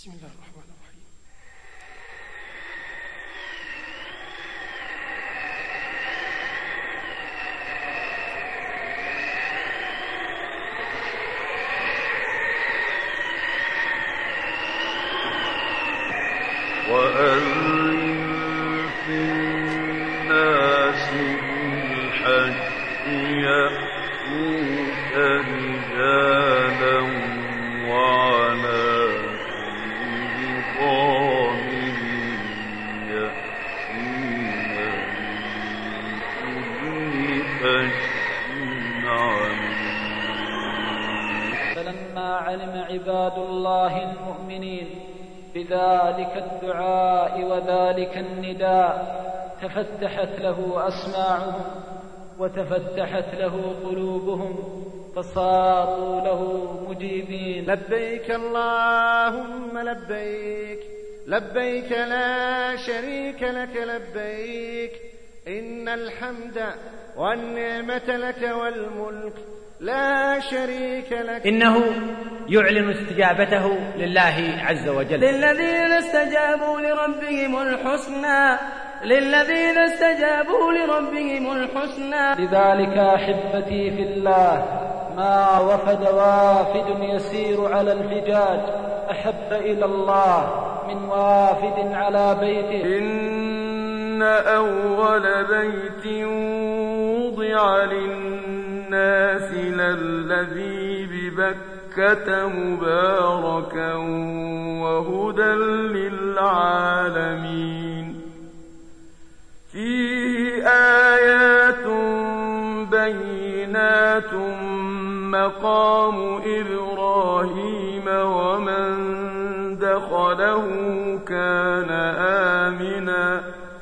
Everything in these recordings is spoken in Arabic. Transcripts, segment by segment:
بسم الله الرحمن الرحيم. وأذن في الناس بالحج يأتوك رجالا وعلى كل ضامر يأتين من كل فج عميق. فلما علم عباد الله المؤمنين بذلك الدعاء وذلك النداء تفتحت له أسماعهم وتفتحت له قلوبهم فصاروا له مجيبين. لبيك اللهم لبيك، لبيك لا شريك لك لبيك، إن الحمد والنعمة لك والملك لا شريك لك. إنه يعلن استجابته لله عز وجل. للذين استجابوا لربهم الحسنى، للذين استجابوا لربهم الحسنى. لذلك أحبتي في الله ما وفد وافد يسير على الحجاج أحب إلى الله من وافد على بيته. إن أول بيت وضع للناس للذي ببكة مباركا وهدى للعالمين، فيه آيات بينات مقام إبراهيم ومن دخله كان آمنا،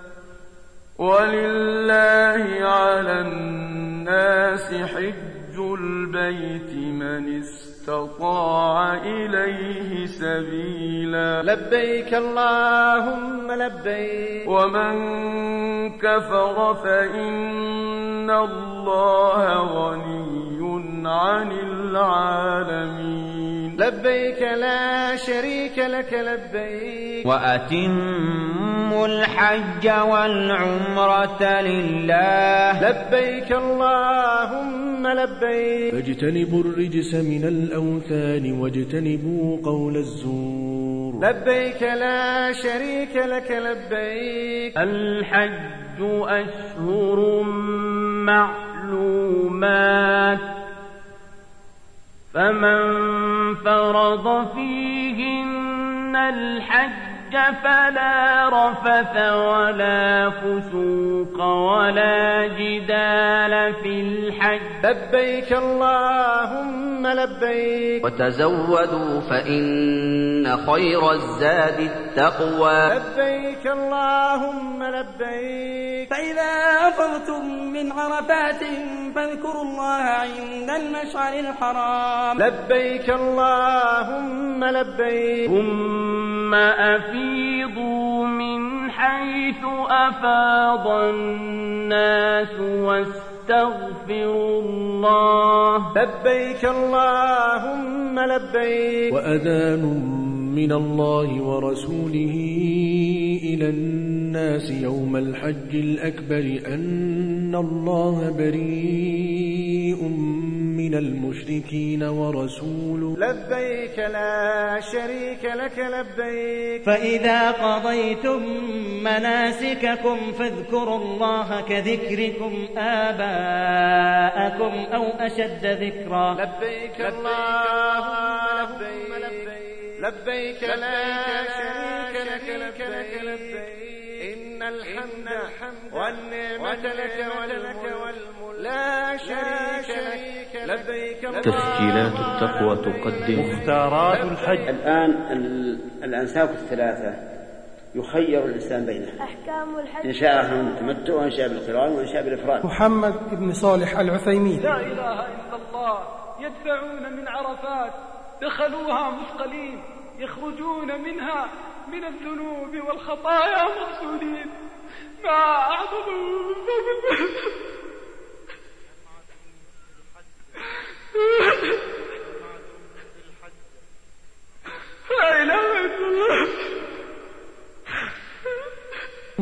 ولله على الناس حج البيت من استطاع إليه سبيلا. لبيك اللهم لبيك. ومن كفر فإن الله غني عن العالمين. لبيك لا شريك لك لبيك. وأتموا الحج والعمرة لله. لبيك اللهم لبيك. فاجتنبوا الرجس من الأوثان واجتنبوا قول الزور. لبيك لا شريك لك لبيك. الحج أشهر معلومات، فمن فرض فيهن الحج فلا رفث ولا فسوق ولا جدال في الحج. لبيك اللهم لبيك. وتزودوا فإن خير الزاد التقوى. لبيك اللهم لبيك. فإذا أفضتم من عرفات فاذكروا الله عند المشعر الحرام. لبيك اللهم لبيك. ثم أفيضوا من حيث أفاض الناس واستغفروا الله. لبيك اللهم لبيك. وأذان من الله ورسوله إلى الناس يوم الحج الأكبر أن الله بريء من المشركين ورسوله. لبيك لا شريك لك لبيك. فإذا قضيتم مناسككم فاذكروا الله كذكركم آباءكم أو أشد ذكرا. لبيك اللهم لبيك. لبيك لا شريك لك لبيك، إن الحمد والنعمة لك والملك لا شريك لك. لبيك. تسجيلات التقوى تقدم مختارات الحج. الآن الأنساك الثلاثة يخير الإنسان بينها. أحكام الحج إن شاء التمتع وإن شاء بالقران وإن شاء بالإفراد. محمد بن صالح العثيمين. لا إله إلا الله. يدفعون من عرفات دخلوها مثقلين، يخرجون منها من الذنوب والخطايا مغسولين. ما أعظم لا إله إلا الله.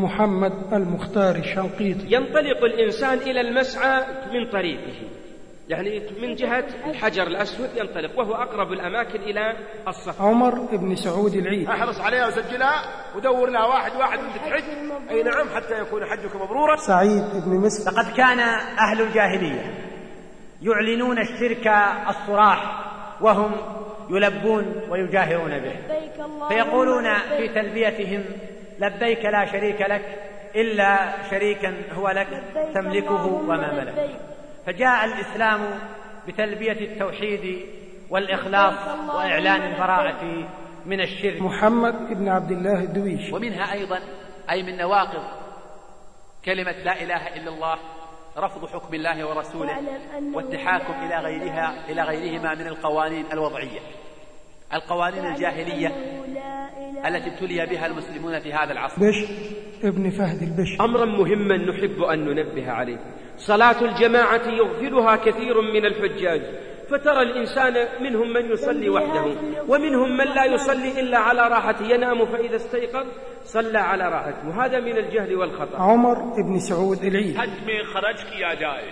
محمد المختار الشنقيطي. ينطلق الإنسان إلى المسعى من طريقه، يعني من جهة الحجر الأسود ينطلق، وهو أقرب الأماكن إلى الصفا. عمر بن سعود العيد. احرص عليها وسجلها ودور لها واحد وانت تحج. أي نعم، حتى يكون حجك مبرورا. سعيد بن مسلم. لقد كان أهل الجاهلية يعلنون الشرك الصراح وهم يلبون ويجاهرون به، فيقولون في تلبيتهم: لبيك لا شريك لك إلا شريكا هو لك تملكه وما ملك. فجاء الإسلام بتلبية التوحيد والإخلاص وإعلان البراءة من الشرك. محمد بن عبد الله الدويش. ومنها أيضا أي من نواقض كلمة لا إله إلا الله رفض حكم الله ورسوله والتحاكم إلى غيرهما من القوانين الوضعية، القوانين الجاهلية التي ابتلي بها المسلمون في هذا العصر. بشر ابن فهد البشر. أمرا مهما نحب أن ننبه عليه: صلاة الجماعة يغفلها كثير من الحجاج، فترى الإنسان منهم من يصلي وحده ومنهم من لا يصلي إلا على راحته، ينام فإذا استيقظ صلى على راحته، وهذا من الجهل والخطأ. عمر بن سعود العيد. حج में खर्च किया जाए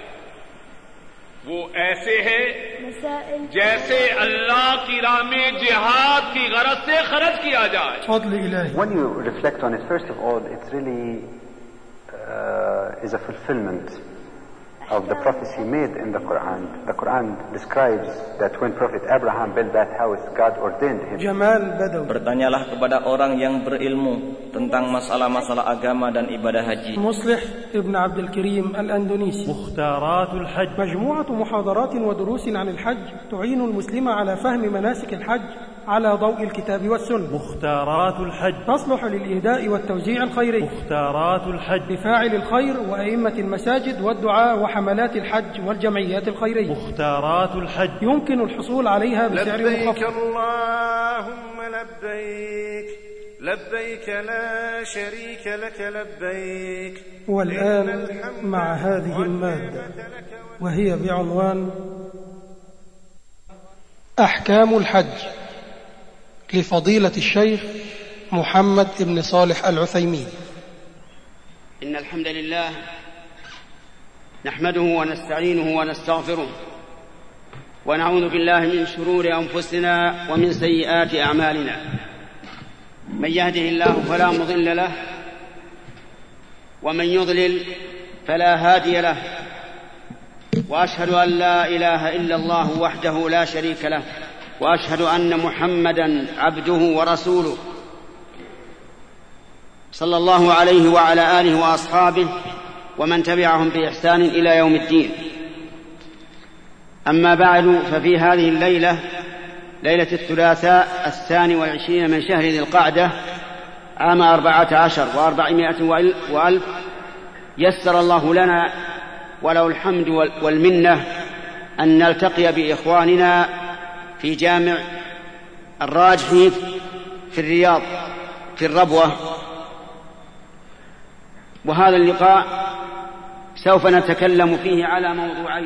वो ऐसे है जैसे अल्लाह की राह में जिहाद की गरज से खर्च किया जाए. فضل إلهي. When you reflect on it, first of all, it really is a fulfillment of the prophecy made in the Quran. The Quran describes that when Prophet Abraham built that house, God ordained him. Jamal Badawi. Bertanyalah kepada orang yang berilmu tentang masalah-masalah agama dan ibadah haji. مصلح ابن عبد الكريم الأندونيسي. مختارات الحج. مجموعة محاضرات ودروس عن الحج تعين المسلم على فهم مناسك الحج على ضوء الكتاب والسنة. مختارات الحج تصلح للإهداء والتوزيع الخيري. مختارات الحج لفاعل الخير وأئمة المساجد والدعاء وحملات الحج والجمعيات الخيرية. مختارات الحج يمكن الحصول عليها بسعر مخفض. لبيك اللهم لبيك لبيك لا شريك لك لبيك. والآن مع هذه المادة وهي بعنوان أحكام الحج لفضيلة الشيخ محمد بن صالح العثيمين. إن الحمد لله نحمده ونستعينه ونستغفره ونعوذ بالله من شرور أنفسنا ومن سيئات أعمالنا. من يهده الله فلا مضل له ومن يضلل فلا هادي له، وأشهد أن لا إله إلا الله وحده لا شريك له، وأشهد أن محمدا عبده ورسوله صلى الله عليه وعلى آله وأصحابه ومن تبعهم بإحسان إلى يوم الدين. أما بعد، ففي هذه الليلة، ليلة الثلاثاء 22 من شهر ذي القعدة عام 14 و400 وألف، يسر الله لنا وله الحمد والمنة أن نلتقي بإخواننا في جامع الراجحي في الرياض في الربوة. وهذا اللقاء سوف نتكلم فيه على موضوعين: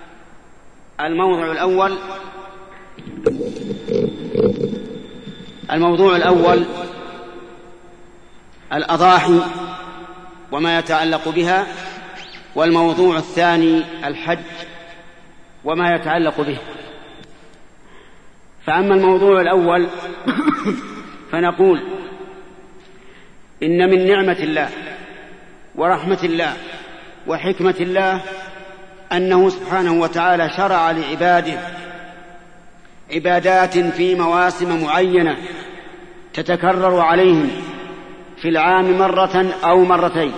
الموضوع الأول الأضاحي وما يتعلق بها، والموضوع الثاني الحج وما يتعلق به. فأما الموضوع الأول فنقول إن من نعمة الله ورحمة الله وحكمة الله أنه سبحانه وتعالى شرع لعباده عبادات في مواسم معينة تتكرر عليهم في العام مرة أو مرتين،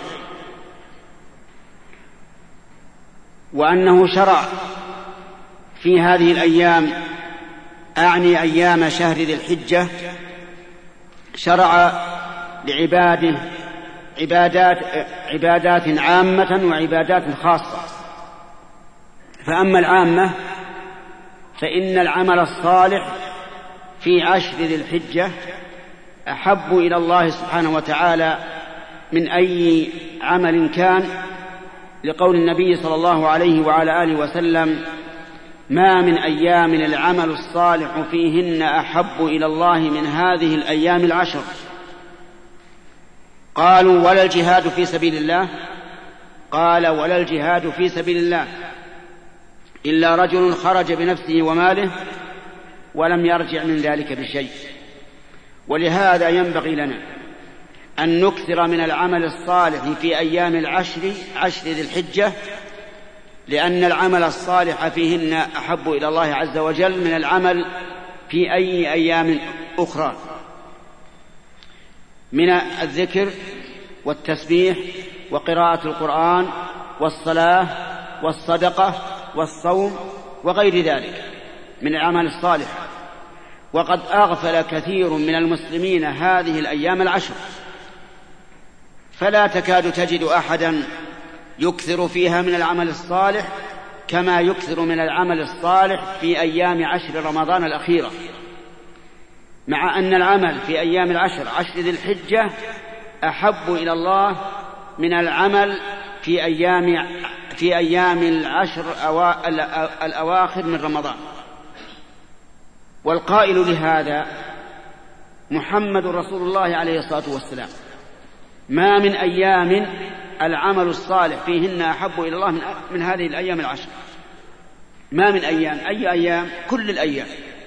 وأنه شرع في هذه الأيام، أعني أيام شهر ذي الحجة، شرع لعباده عبادات عامة وعبادات خاصة. فأما العامة فإن العمل الصالح في عشر ذي الحجة أحب إلى الله سبحانه وتعالى من أي عمل كان، لقول النبي صلى الله عليه وعلى آله وسلم: ما من أيام العمل الصالح فيهن أحب إلى الله من هذه الأيام العشر. قالوا ولا الجهاد في سبيل الله؟ قال ولا الجهاد في سبيل الله إلا رجل خرج بنفسه وماله ولم يرجع من ذلك بشيء. ولهذا ينبغي لنا أن نكثر من العمل الصالح في أيام عشر ذي الحجة، لأن العمل الصالح فيهن أحب إلى الله عز وجل من العمل في أي أيام أخرى من الذكر والتسبيح وقراءة القرآن والصلاة والصدقة والصوم وغير ذلك من الأعمال الصالحة. وقد أغفل كثير من المسلمين هذه الأيام العشر، فلا تكاد تجد أحدا يكثر فيها من العمل الصالح كما يكثر من العمل الصالح في أيام عشر رمضان الأخيرة، مع أن العمل في أيام عشر ذي الحجة أحب إلى الله من العمل في أيام العشر الأواخر من رمضان. والقائل لهذا محمد رسول الله عليه الصلاة والسلام: ما من أيام العمل الصالح فيهن أحب إلى الله من هذه الأيام العشر. ما من أيام، أي أيام؟ كل الأيام.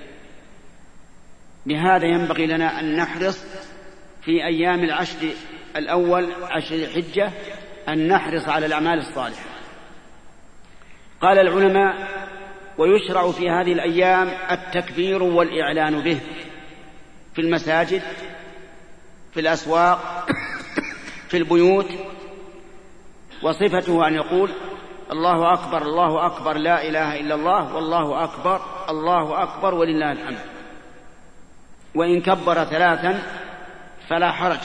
لهذا ينبغي لنا أن نحرص في أيام العشر الأول، عشر الحجة، أن نحرص على الأعمال الصالحة. قال العلماء: ويشرع في هذه الأيام التكبير والإعلان به في المساجد، في الأسواق، في البيوت. وصفته أن يقول: الله أكبر الله أكبر لا إله إلا الله والله أكبر الله أكبر ولله الحمد. وإن كبر ثلاثا فلا حرج،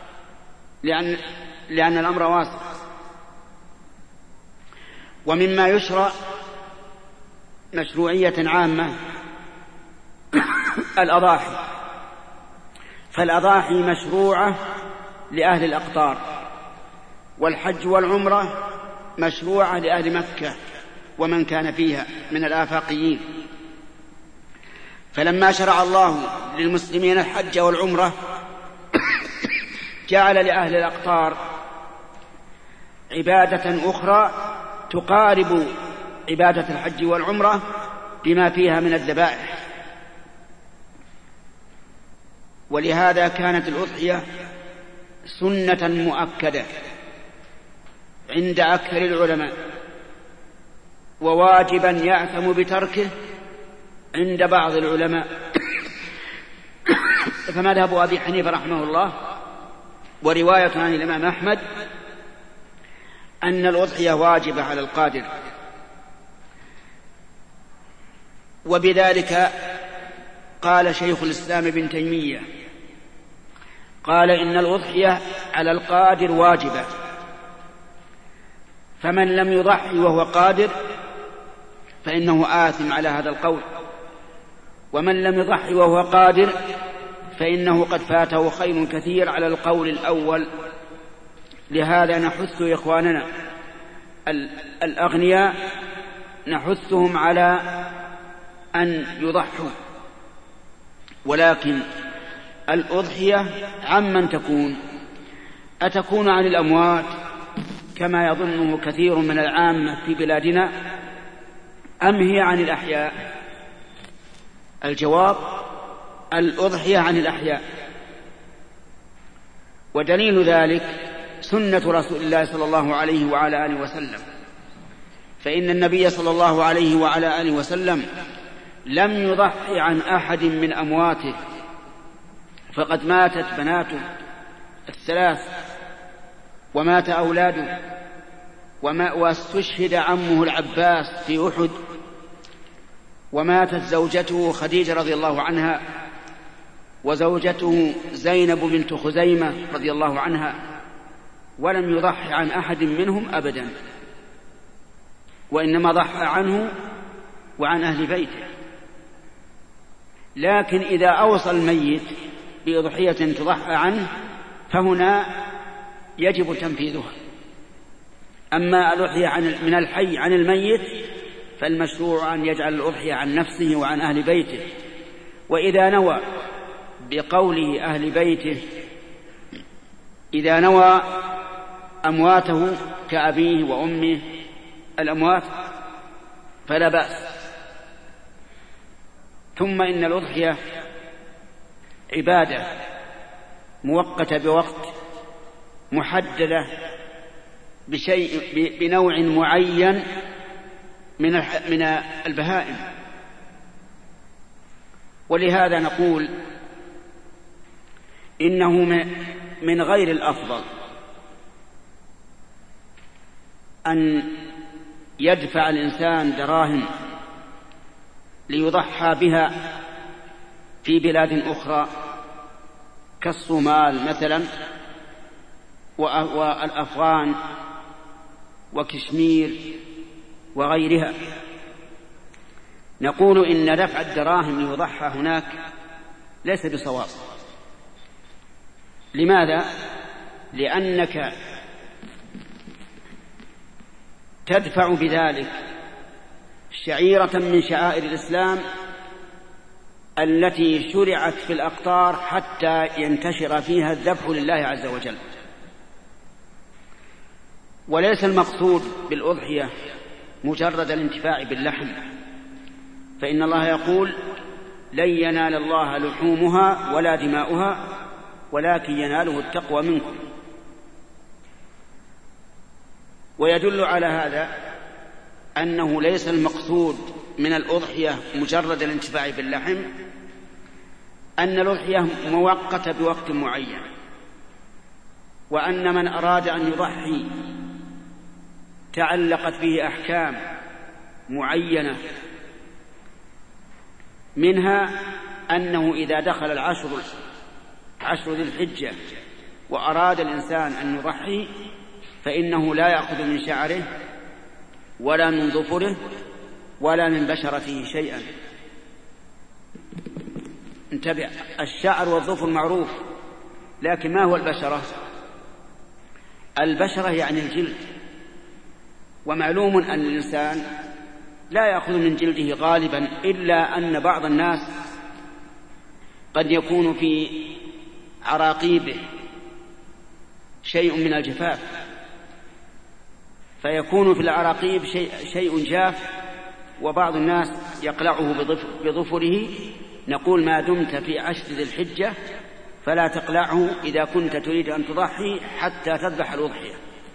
لأن الأمر واسع. ومما يشرع مشروعية عامة الأضاحي، فالأضاحي مشروعة لأهل الأقطار، والحج والعمرة مشروعة لأهل مكة ومن كان فيها من الآفاقيين. فلما شرع الله للمسلمين الحج والعمرة جعل لأهل الأقطار عبادة أخرى تقارب عبادة الحج والعمرة بما فيها من الذبائح. ولهذا كانت الأضحية سنة مؤكدة عند أكثر العلماء، وواجبا يأثم بتركه عند بعض العلماء. فمذهب أبي حنيفة رحمه الله ورواية عن الإمام أحمد أن الأضحية واجبة على القادر، وبذلك قال شيخ الإسلام ابن تيمية، قال: إن الأضحية على القادر واجبة، فمن لم يضحي وهو قادر فإنه آثم على هذا القول، ومن لم يضحي وهو قادر فإنه قد فاته خير كثير على القول الأول. لهذا نحث إخواننا الأغنياء، نحثهم على أن يضحوا، ولكن الأضحية عمن تكون؟ أتكون عن الأموات كما يظنه كثير من العامة في بلادنا، أم هي عن الأحياء؟ الجواب: الأضحية عن الأحياء. ودليل ذلك سنة رسول الله صلى الله عليه وعلى آله وسلم، فإن النبي صلى الله عليه وعلى آله وسلم لم يضحي عن أحد من أمواته، فقد ماتت بناته الثلاث ومات أولاده واستشهد عمه العباس في أحد، وماتت زوجته خديجة رضي الله عنها، وزوجته زينب بنت خزيمة رضي الله عنها، ولم يضحي عن أحد منهم أبدا، وإنما ضحى عنه وعن أهل بيته. لكن إذا أوصى الميت بأضحية تضحى عنه فهنا يجب تنفيذها. أما الأضحية من الحي عن الميت فالمشروع أن يجعل الأضحية عن نفسه وعن أهل بيته. وإذا نوى بقوله أهل بيته إذا نوى أمواته كأبيه وأمه الأموات فلا بأس. ثم إن الأضحية عبادة مؤقتة بوقت محددة بنوع معين من البهائم، ولهذا نقول إنه من غير الأفضل أن يدفع الإنسان دراهم ليضحى بها في بلاد أخرى كالصومال مثلا والأفغان وكشمير وغيرها. نقول إن دفع الدراهم ليضحى هناك ليس بصواب. لماذا؟ لأنك تدفع بذلك شعيرة من شعائر الإسلام التي شرعت في الأقطار حتى ينتشر فيها الذبح لله عز وجل. وليس المقصود بالأضحية مجرد الانتفاع باللحم، فإن الله يقول: لن ينال الله لحومها ولا دماؤها ولكن يناله التقوى منكم. ويدل على هذا أنه ليس المقصود من الأضحية مجرد الانتفاع باللحم، أن الأضحية مؤقتة بوقت معين، وأن من أراد أن يضحي تعلقت به أحكام معينة، منها أنه إذا دخل عشر ذي الحجة وأراد الإنسان أن يضحي فإنه لا يأخذ من شعره ولا من ظفره ولا من بشرته شيئا. انتبه، الشعر والظفر معروف، لكن ما هو البشرة؟ البشرة يعني الجلد، ومعلوم أن الإنسان لا يأخذ من جلده غالبا، إلا أن بعض الناس قد يكون في عراقيبه شيء من الجفاف، فيكون في العراقيب شيء جاف، وبعض الناس يقلعه بظفره. نقول: ما دمت في عشر ذي الحجة فلا تقلعه إذا كنت تريد أن تضحي حتى تذبح الأضحية.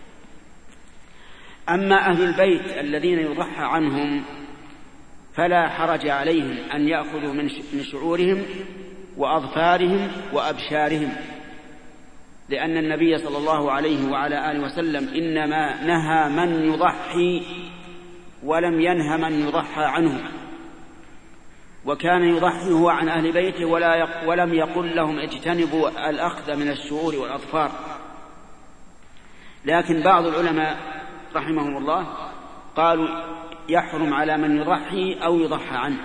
أما أهل البيت الذين يضحى عنهم فلا حرج عليهم أن يأخذوا من شعورهم وأظفارهم وأبشارهم، لأن النبي صلى الله عليه وعلى آله وسلم إنما نهى من يضحي ولم ينهى من يضحى عنه، وكان يضحي هو عن أهل بيته ولم يقل لهم اجتنبوا الأخذ من الشعور والأظفار. لكن بعض العلماء رحمهم الله قالوا يحرم على من يضحي أو يضحى عنه،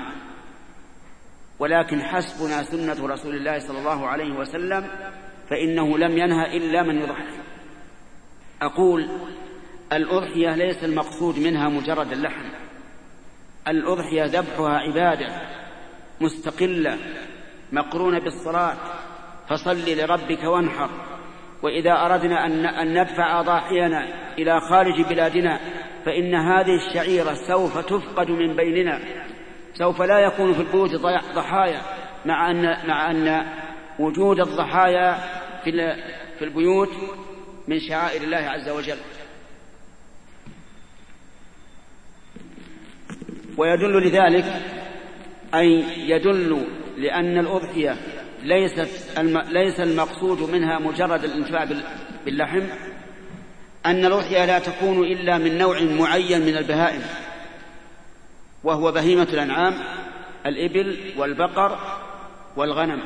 ولكن حسبنا سنة رسول الله صلى الله عليه وسلم، فإنه لم ينهى إلا من يضحي. أقول: الأضحية ليس المقصود منها مجرد اللحم، الأضحية ذبحها عبادة مستقلة مقرونة بالصلاة، فصل لربك وانحر. وإذا أردنا أن ندفع أضاحينا إلى خارج بلادنا فإن هذه الشعيرة سوف تفقد من بيننا، سوف لا يكون في البيوت ضحايا، مع أن وجود الضحايا في البيوت من شعائر الله عز وجل. ويدل لذلك أي يدل لأن الأضحية ليس المقصود منها مجرد الانتفاع باللحم، أن الأضحية لا تكون إلا من نوع معين من البهائم، وهو بهيمة الأنعام، الإبل والبقر والغنم.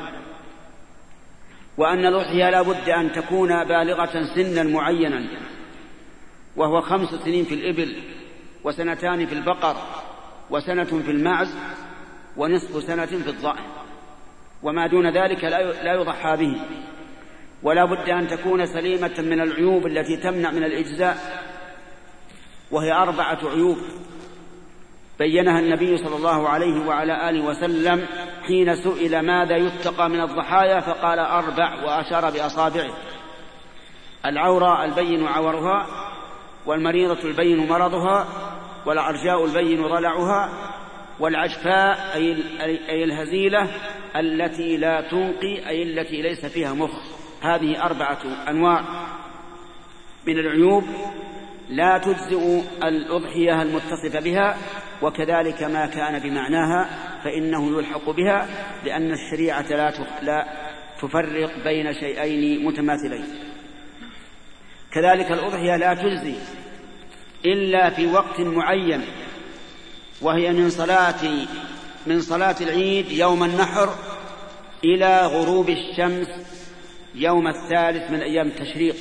وأن الأضحية لا بد أن تكون بالغة سنا معينا، وهو 5 سنين في الإبل، 2 سنين في البقر، 1 سنة في المعز، ونصف سنة في الضأن. وما دون ذلك لا يضحى به. ولا بد أن تكون سليمة من العيوب التي تمنع من الإجزاء، وهي 4 عيوب بينها النبي صلى الله عليه وعلى آله وسلم حين سئل ماذا يتقى من الضحايا، فقال 4 وأشار بأصابعه. العورة البين عورها، والمريضة البين مرضها، والعرجاء البين ضلعها، والعجفاء أي الهزيلة التي لا تنقي أي التي ليس فيها مخ. هذه 4 أنواع من العيوب لا تجزئ الأضحية المتصفة بها، وكذلك ما كان بمعناها فإنه يلحق بها، لأن الشريعة لا تفرق بين شيئين متماثلين. كذلك الأضحية لا تجزي إلا في وقت معين، وهي من صلاة العيد يوم النحر إلى غروب الشمس يوم 3 من أيام التشريق.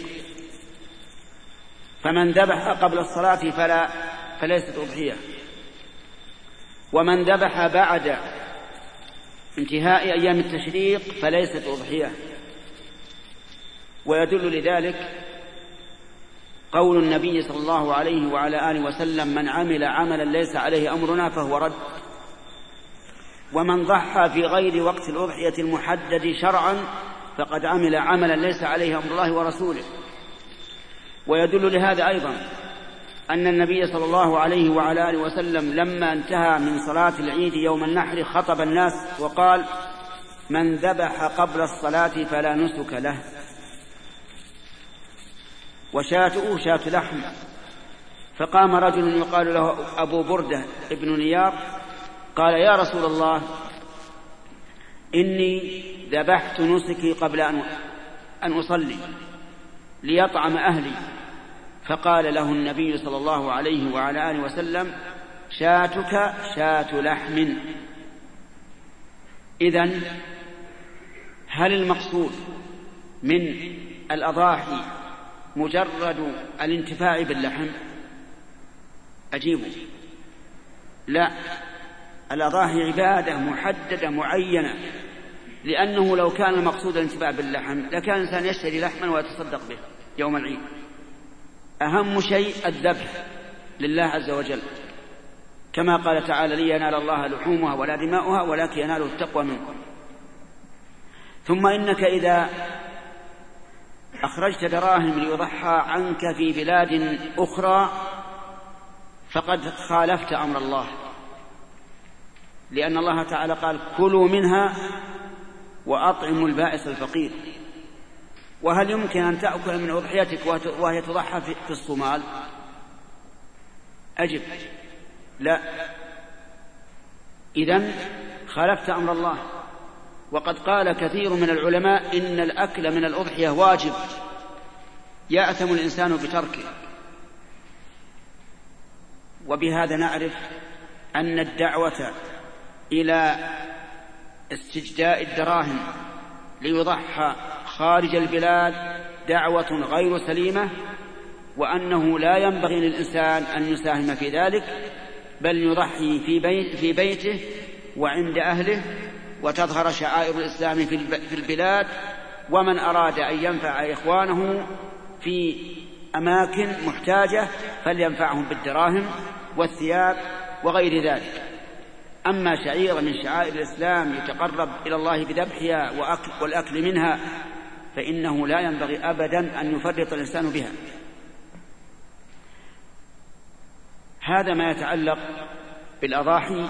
فمن ذبح قبل الصلاة فليست أضحية، ومن ذبح بعد انتهاء أيام التشريق فليست أضحية. ويدل لذلك قول النبي صلى الله عليه وعلى آله وسلم: من عمل عملا ليس عليه أمرنا فهو رد. ومن ضحى في غير وقت الأضحية المحدد شرعا فقد عمل عملا ليس عليه أمر الله ورسوله. ويدل لهذا أيضا أن النبي صلى الله عليه وعلى آله وسلم لما انتهى من صلاة العيد يوم النحر خطب الناس وقال: من ذبح قبل الصلاة فلا نسك له. وشاته شاة لحم. فقام رجل يقال له أبو بردة ابن نيار قال: يا رسول الله، إني ذبحت نسكي قبل أن أصلي ليطعم أهلي. فقال له النبي صلى الله عليه وعلى آله وسلم: شاتك شاة لحم. إذن هل المقصود من الأضاحي مجرد الانتفاع باللحم؟ أجيبوا: لا، الأضاحي عبادة محددة معينة، لأنه لو كان المقصود الانتفاع باللحم لكان الإنسان يشتري لحما ويتصدق به يوم العيد. أهم شيء الذبح لله عز وجل، كما قال تعالى: لن ينال الله لحومها ولا دماؤها ولكن يناله التقوى منكم. ثم إنك إذا أخرجت دراهم ليضحى عنك في بلاد أخرى فقد خالفت أمر الله، لأن الله تعالى قال: كلوا منها وأطعموا البائس الفقير. وهل يمكن أن تأكل من أضحيتك وهي تضحى في الصومال؟ أجب: لا. إذن خالفت أمر الله. وقد قال كثير من العلماء إن الأكل من الأضحية واجب يأثم الإنسان بتركه. وبهذا نعرف أن الدعوة إلى استجداء الدراهم ليضحى خارج البلاد دعوة غير سليمة، وأنه لا ينبغي للإنسان أن يساهم في ذلك، بل يضحي في بيته وعند أهله، وتظهر شعائر الإسلام في البلاد. ومن أراد أن ينفع إخوانه في أماكن محتاجة فلينفعهم بالدراهم والثياب وغير ذلك. أما شعيرة من شعائر الإسلام يتقرب إلى الله بذبحها والأكل منها فإنه لا ينبغي أبدا أن يفرط الإنسان بها. هذا ما يتعلق بالأضاحي.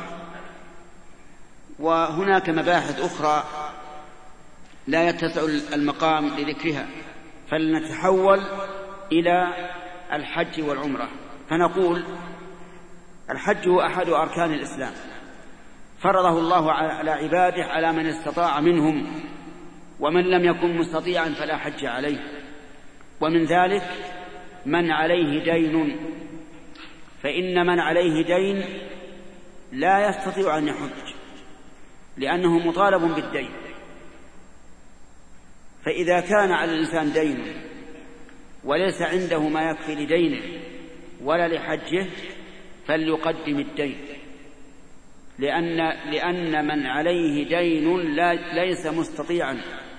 وهناك مباحث أخرى لا يتسع المقام لذكرها، فلنتحول إلى الحج والعمرة. فنقول: الحج هو أحد أركان الإسلام، فرضه الله على عباده على من استطاع منهم، ومن لم يكن مستطيعا فلا حج عليه. ومن ذلك من عليه دين، فإن من عليه دين لا يستطيع أن يحج لأنه مطالب بالدين. فإذا كان على الإنسان دين وليس عنده ما يكفي لدينه ولا لحجه فليقدم الدين، لأن من عليه دين ليس مستطيعا.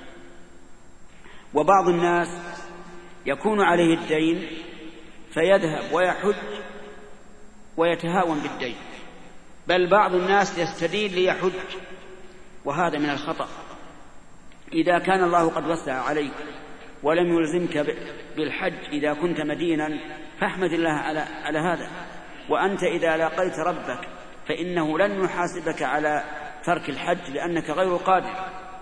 وبعض الناس يكون عليه الدين فيذهب ويحج ويتهاون بالدين، بل بعض الناس يستدين ليحج، وهذا من الخطأ. إذا كان الله قد وسع عليك ولم يلزمك بالحج إذا كنت مدينا فاحمد الله على هذا. وأنت إذا لاقيت ربك فإنه لن يحاسبك على ترك الحج لأنك غير قادر.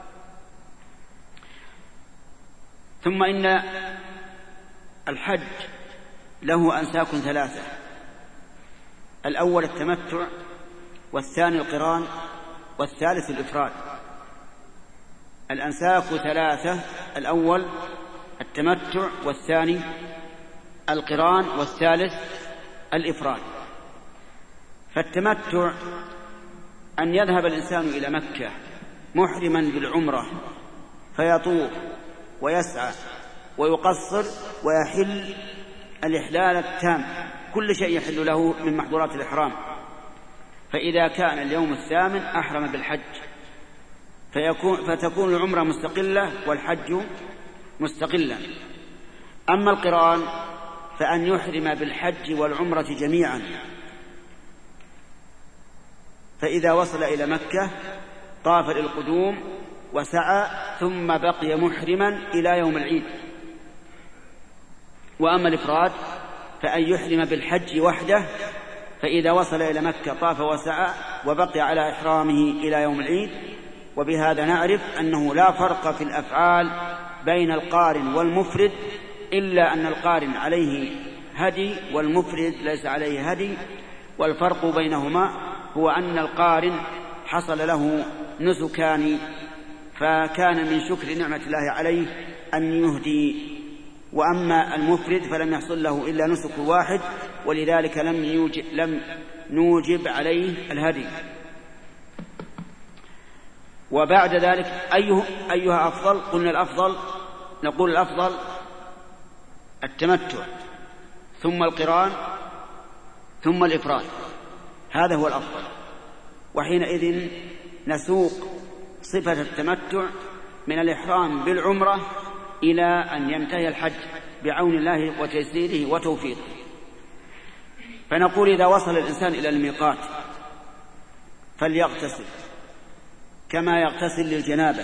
ثم إن الحج له أنساك ثلاثة: الأول التمتع، والثاني القران، والثالث الإفراد. الأنساك ثلاثة: الأول التمتع، والثاني القران، والثالث الإفراد. فالتمتع أن يذهب الإنسان إلى مكة محرما بالعمرة فيطوف ويسعى ويقصر ويحل الإحلال التام، كل شيء يحل له من محظورات الإحرام. فإذا كان اليوم الثامن أحرم بالحج فتكون العمرة مستقلة والحج مستقلا. أما القران فأن يحرم بالحج والعمرة جميعا، فإذا وصل إلى مكة طاف للقدوم وسعى ثم بقي محرما إلى يوم العيد. وأما الإفراد فأن يحرم بالحج وحده، فإذا وصل إلى مكة طاف وسعى وبقي على إحرامه إلى يوم العيد. وبهذا نعرف أنه لا فرق في الأفعال بين القارن والمفرد، إلا أن القارن عليه هدي والمفرد ليس عليه هدي. والفرق بينهما هو أن القارن حصل له نسكان، فكان من شكر نعمة الله عليه أن يهدي، وأما المفرد فلم يحصل له إلا نسك واحد، ولذلك لم نوجب عليه الهدي. وبعد ذلك أيها أفضل؟ قلنا نقول الأفضل التمتع، ثم القران، ثم الإفراد، هذا هو الأفضل. وحينئذ نسوق صفة التمتع من الإحرام بالعمرة إلى أن ينتهي الحج بعون الله وتيسيره وتوفيقه. فنقول إذا وصل الإنسان إلى الميقات فليغتسل كما يغتسل للجنابة،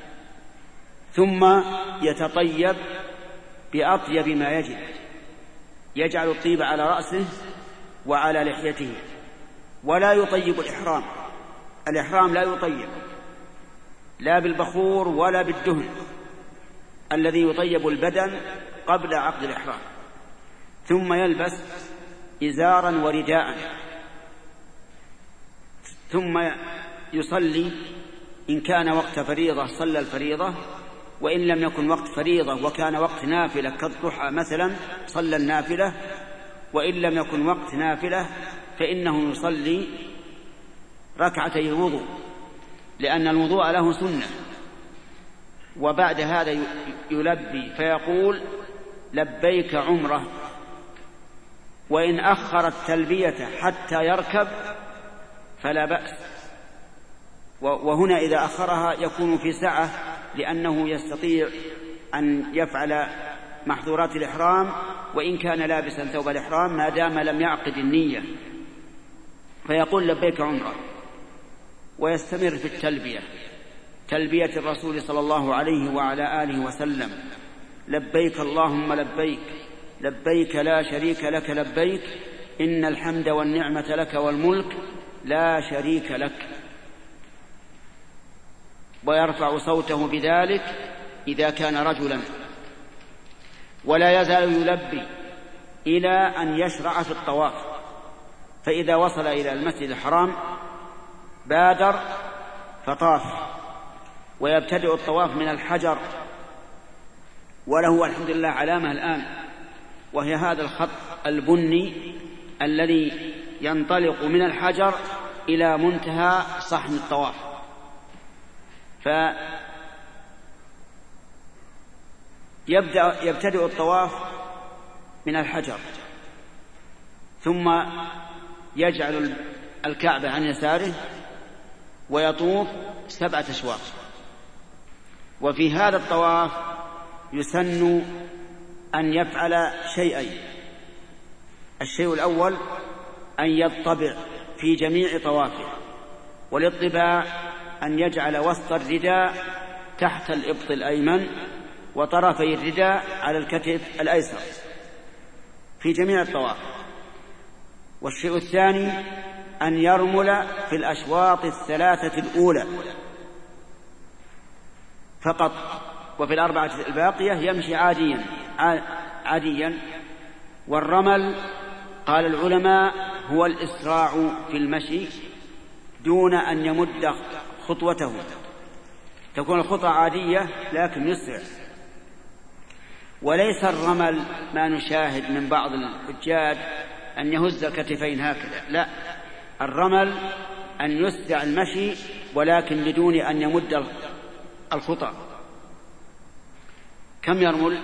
ثم يتطيب بأطيب ما يجد، يجعل الطيب على رأسه وعلى لحيته، ولا يطيب الإحرام. الإحرام لا يطيب لا بالبخور ولا بالدهن، الذي يطيب البدن قبل عقد الإحرام. ثم يلبس إزارا ورداء، ثم يصلي إن كان وقت فريضة صلى الفريضة، وإن لم يكن وقت فريضة وكان وقت نافلة كالضحى مثلا صلى النافلة، وإن لم يكن وقت نافلة فإنه يصلي ركعتي الوضوء، لأن الوضوء له سنة. وبعد هذا يلبي فيقول لبيك عمرة، وإن أخر التلبية حتى يركب فلا بأس. وهنا إذا أخرها يكون في سعة، لأنه يستطيع أن يفعل محظورات الإحرام وإن كان لابسا ثوب الإحرام ما دام لم يعقد النية، فيقول لبيك عمرة، ويستمر في التلبية، تلبية الرسول صلى الله عليه وعلى آله وسلم: لبيك اللهم لبيك، لبيك لا شريك لك لبيك، إن الحمد والنعمة لك والملك لا شريك لك. ويرفع صوته بذلك إذا كان رجلا، ولا يزال يلبي إلى أن يشرع في الطواف. فإذا وصل إلى المسجد الحرام بادر فطاف، ويبتدئ الطواف من الحجر، وله الحمد لله علامة الآن، وهي هذا الخط البني الذي ينطلق من الحجر إلى منتهى صحن الطواف. يبتدئ الطواف من الحجر، ثم يجعل الكعبة عن يساره ويطوف 7 أشواط. وفي هذا الطواف يسن أن يفعل شيئين: الشيء الأول أن يطبع في جميع طوافه، والاطباع أن يجعل وسط الرداء تحت الإبط الأيمن، وطرفي الرداء على الكتف الأيسر في جميع الطواف. والشيء الثاني أن يرمل في الأشواط الثلاثة الأولى فقط، وفي الأربعة الباقية يمشي عاديا. والرمل قال العلماء هو الإسراع في المشي دون أن يمد خطوته، تكون الخطوة عادية لكن يسرع. وليس الرمل ما نشاهد من بعض الحجاج أن يهز الكتفين هكذا، لا، الرمل أن يسرع المشي ولكن بدون أن يمد الخطى. كم يرمل؟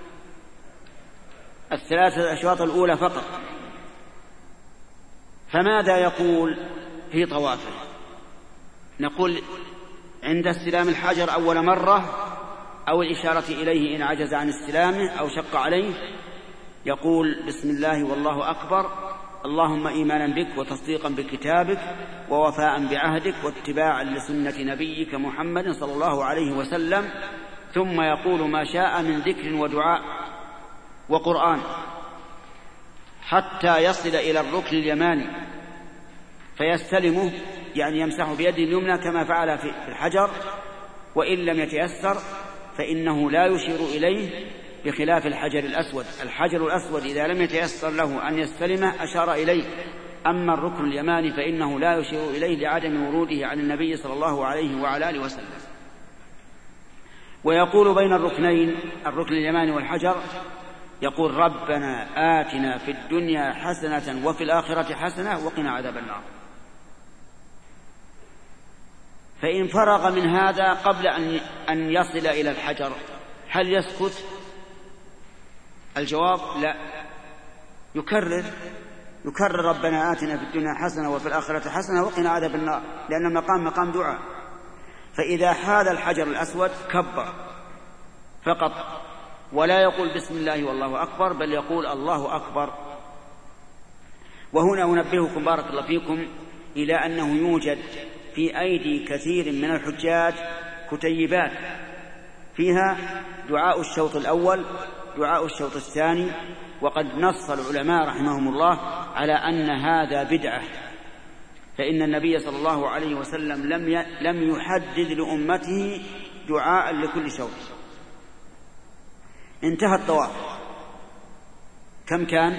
الثلاثة أشواط الأولى فقط. فماذا يقول في طوافه؟ نقول عند استلام الحجر أول مرة أو الإشارة إليه إن عجز عن استلامه أو شق عليه يقول بسم الله والله أكبر، اللهم إيمانا بك وتصديقا بكتابك ووفاء بعهدك واتباعا لسنة نبيك محمد صلى الله عليه وسلم، ثم يقول ما شاء من ذكر ودعاء وقرآن حتى يصل إلى الركن اليماني فيستلمه، يعني يمسح بيده اليمنى كما فعل في الحجر، وإن لم يتيسر فإنه لا يشير إليه بخلاف الحجر الأسود. الحجر الأسود إذا لم يتيسر له أن يستلمه أشار إليه، أما الركن اليماني فإنه لا يشير إليه لعدم وروده عن النبي صلى الله عليه وعلى آله وسلم. ويقول بين الركنين، الركن اليماني والحجر، يقول ربنا آتنا في الدنيا حسنة وفي الآخرة حسنة وقنا عذاب النار. فإن فرغ من هذا قبل أن يصل إلى الحجر هل يسكت؟ الجواب لا، يكرر ربنا آتنا في الدنيا حسنة وفي الآخرة حسنة وقنا عذاب النار، لأن المقام مقام دعاء. فإذا حاذ الحجر الأسود كبر فقط، ولا يقول بسم الله والله أكبر، بل يقول الله أكبر. وهنا أنبهكم بارك الله فيكم إلى أنه يوجد في أيدي كثير من الحجاج كتيبات فيها دعاء الشوط الأول، دعاء الشوط الثاني، وقد نص العلماء رحمهم الله على أن هذا بدعة، فإن النبي صلى الله عليه وسلم لم يحدد لأمته دعاء لكل شوط. انتهى الطواف، كم كان؟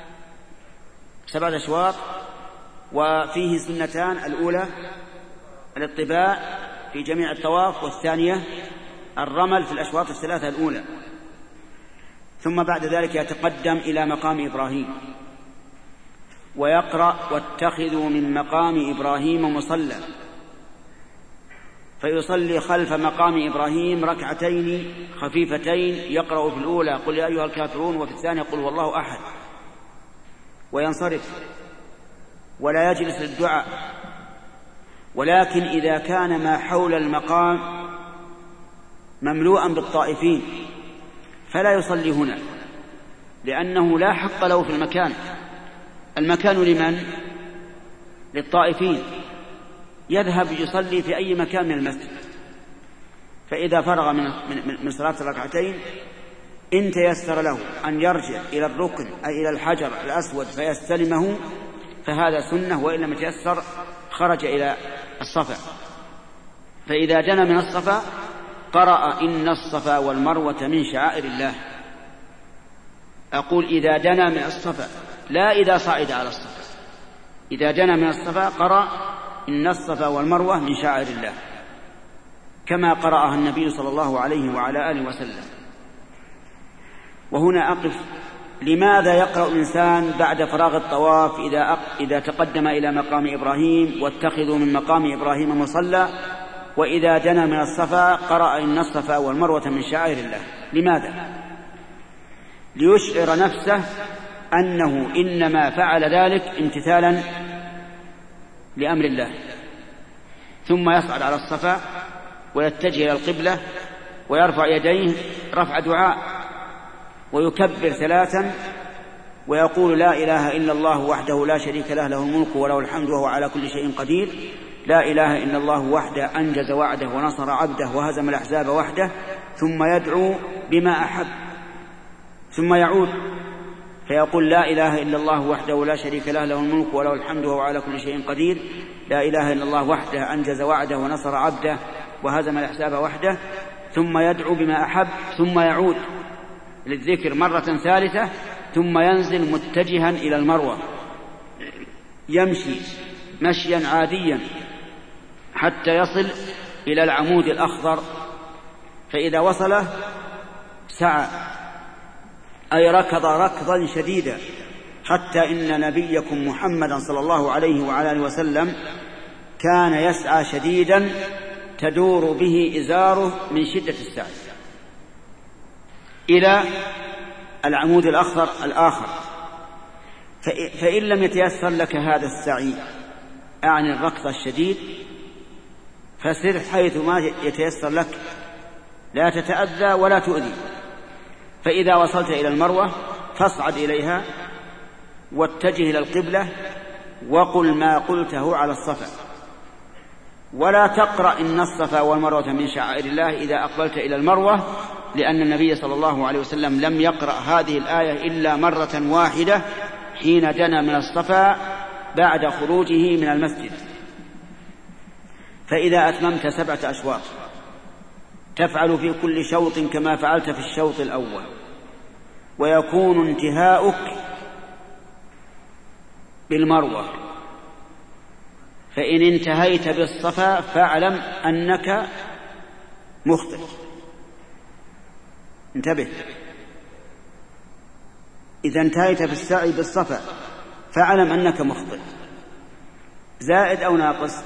7 أشواط، وفيه سنتان: الأولى الاطباء في جميع الطواف، والثانية الرمل في الأشواط الثلاثة الأولى. ثم بعد ذلك يتقدم إلى مقام إبراهيم ويقرأ واتخذوا من مقام إبراهيم مصلى، فيصلي خلف مقام إبراهيم ركعتين خفيفتين، يقرأ في الأولى قل يا أيها الكافرون وفي الثانية قل هو الله أحد، وينصرف ولا يجلس للدعاء. ولكن إذا كان ما حول المقام مملوءا بالطائفين فلا يصلي هنا، لأنه لا حق له في المكان. المكان لمن؟ للطائفين، يذهب يصلي في أي مكان من المسجد. فإذا فرغ من صلاة الركعتين إن تيسر له أن يرجع إلى الركن أي إلى الحجر الأسود فيستلمه فهذا سنة، وإن لم يتيسر خرج إلى الصفا. فإذا دنا من الصفا قرأ إن الصفا والمروة من شعائر الله. أقول إذا دنا من الصفا، لا إذا صعد على الصفا. إذا دنا من الصفا قرأ إن الصفا والمروة من شعائر الله، كما قرأها النبي صلى الله عليه وعلى آله وسلم. وهنا أقف: لماذا يقرأ الإنسان بعد فراغ الطواف إذا تقدم إلى مقام إبراهيم واتخذوا من مقام إبراهيم مصلى، وإذا دنا من الصفا قرأ إن الصفا والمروة من شعائر الله؟ لماذا؟ ليشعر نفسه أنه إنما فعل ذلك امتثالا لأمر الله، ثم يصعد على الصفا ويتجه إلى القبلة ويرفع يديه رفع دعاء ويكبر 3 ويقول لا إله إلا الله وحده لا شريك له، له الملك وله الحمد وهو على كل شيء قدير، لا إله إلا الله وحده أنجز وعده ونصر عبده وهزم الأحزاب وحده، ثم يدعو بما أحب، ثم يعود فيقول لا إله إلا الله وحده لا شريك له، له الملك وله الحمد وهو على كل شيء قدير. لا إله إلا الله وحده أنجز وعده ونصر عبده وهزم الأحزاب وحده، ثم يدعو بما أحب، ثم يعود للذكر مرة ثالثة، ثم ينزل متجها إلى المروة، يمشي مشيا عاديا حتى يصل إلى العمود الأخضر، فإذا وصله سعى، أي ركض ركضا شديدا، حتى إن نبيكم محمدا صلى الله عليه وعلى آله وسلم كان يسعى شديدا تدور به إزاره من شدة السعي إلى العمود الأخضر الآخر. فإن لم يتيسر لك هذا السعي عن الركض الشديد فسر حيث ما يتيسر لك، لا تتأذى ولا تؤذي. فإذا وصلت إلى المروة فاصعد إليها واتجه إلى القبلة وقل ما قلته على الصفا، ولا تقرأ إن الصفا والمروة من شعائر الله إذا أقبلت إلى المروة، لأن النبي صلى الله عليه وسلم لم يقرأ هذه الآية إلا مرة واحدة حين دنا من الصفا بعد خروجه من المسجد. فإذا أتممت 7 أشواط تفعل في كل شوط كما فعلت في الشوط الأول، ويكون انتهاؤك بالمروة. فإن انتهيت بالصفا فاعلم أنك مخطئ، انتبه، إذا انتهيت في السعي بالصفا فاعلم أنك مخطئ. زائد أو ناقص؟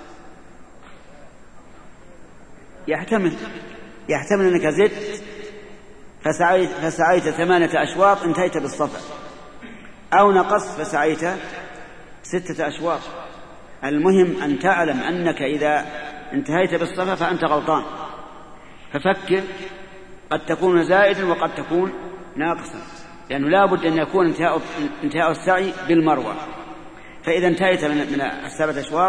يحتمل أنك زدت فسعيت 8 أشواط انتهيت بالصفا، أو نقص فسعيت 6 أشواط. المهم أن تعلم أنك إذا انتهيت بالصفا فأنت غلطان، ففكر، قد تكون زائدا وقد تكون ناقصا، لأنه لا بد أن يكون انتهاء السعي بالمروة. فإذا انتهيت من 7 أشواط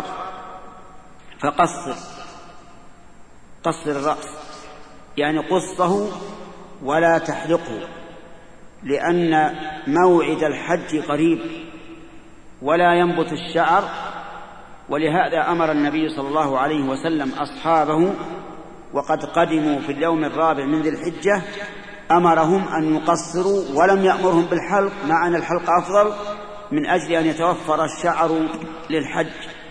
فقصر الرأس، يعني قصه ولا تحلقه، لأن موعد الحج قريب ولا ينبت الشعر. ولهذا أمر النبي صلى الله عليه وسلم أصحابه وقد قدموا في اليوم الرابع من ذي الحجة أمرهم أن يقصروا، ولم يأمرهم بالحلق، مع أن الحلق أفضل من أجل أن يتوفر الشعر للحج.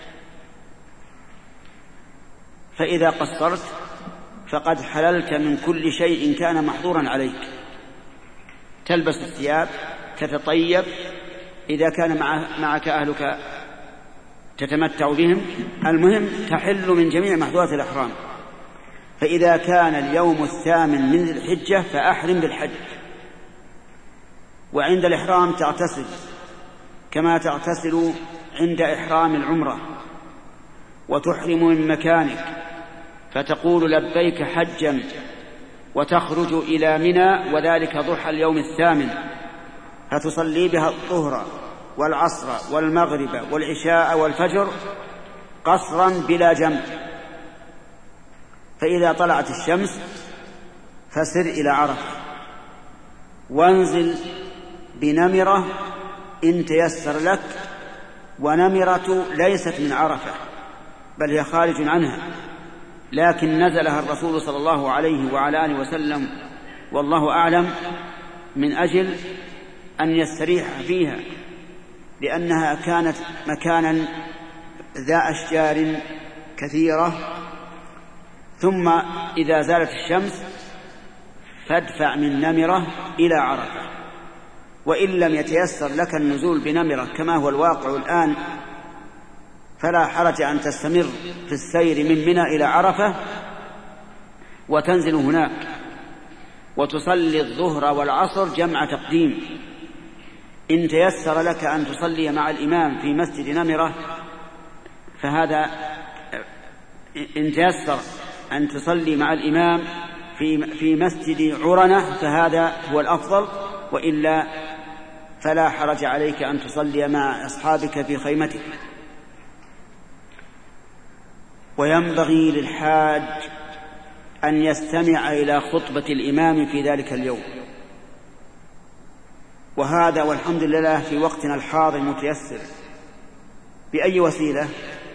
فإذا قصرت فقد حللت من كل شيء كان محظورا عليك. تلبس الثياب، تتطيب، إذا كان معك أهلك تتمتع بهم، المهم تحل من جميع محظورات الإحرام. فإذا كان اليوم 8 من ذي الحجة فأحرم بالحج، وعند الإحرام تغتسل كما تغتسل عند إحرام العمرة، وتحرم من مكانك فتقول لبيك حجا، وتخرج إلى منى، وذلك ضحى اليوم 8، فتصلي بها الظهر والعصر والمغرب والعشاء والفجر قصرا بلا جمع. فإذا طلعت الشمس فسر إلى عرفة، وانزل بنمرة إن تيسر لك، ونمرة ليست من عرفة بل هي خارج عنها، لكن نزلها الرسول صلى الله عليه وعلى آله وسلم والله أعلم من أجل أن يستريح فيها، لأنها كانت مكانا ذا أشجار كثيرة. ثم إذا زالت الشمس فادفع من نمرة إلى عرفة. وإن لم يتيسر لك النزول بنمرة كما هو الواقع الآن فلا حرج أن تستمر في السير من منى إلى عرفة وتنزل هناك وتصلي الظهر والعصر جمع تقديم. إن تيسر لك أن تصلي مع الإمام في مسجد نمرة فهذا، إن تيسر أن تصلي مع الإمام في مسجد عرنة فهذا هو الأفضل، وإلا فلا حرج عليك أن تصلي مع أصحابك في خيمتك. وينبغي للحاج أن يستمع إلى خطبة الإمام في ذلك اليوم، وهذا والحمد لله في وقتنا الحاضر متيسر. بأي وسيلة؟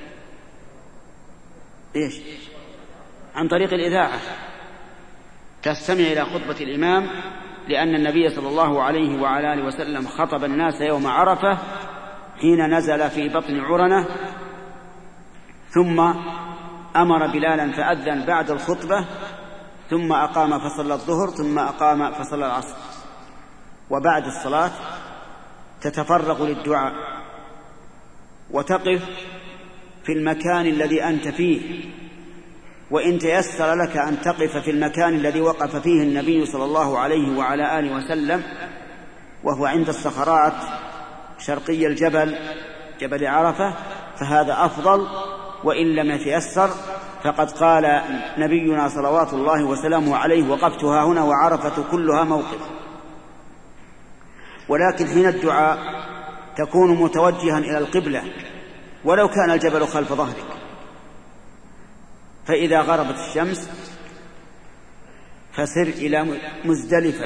إيش؟ عن طريق الإذاعة تستمع إلى خطبة الإمام، لأن النبي صلى الله عليه وعلى آله وسلم خطب الناس يوم عرفة حين نزل في بطن عرنة، ثم أمر بلالا فأذن بعد الخطبة، ثم أقام فصلى الظهر، ثم أقام فصلى العصر. وبعد الصلاة تتفرغ للدعاء وتقف في المكان الذي أنت فيه، وإن تيسر لك أن تقف في المكان الذي وقف فيه النبي صلى الله عليه وعلى آله وسلم، وهو عند الصخرات شرقي الجبل، جبل عرفة، فهذا أفضل. وإن لم يتيسر فقد قال نبينا صلوات الله وسلامه عليه: وقفتها هنا وعرفة كلها موقف. ولكن حين الدعاء تكون متوجها إلى القبلة ولو كان الجبل خلف ظهرك. فإذا غربت الشمس فسر إلى مزدلفة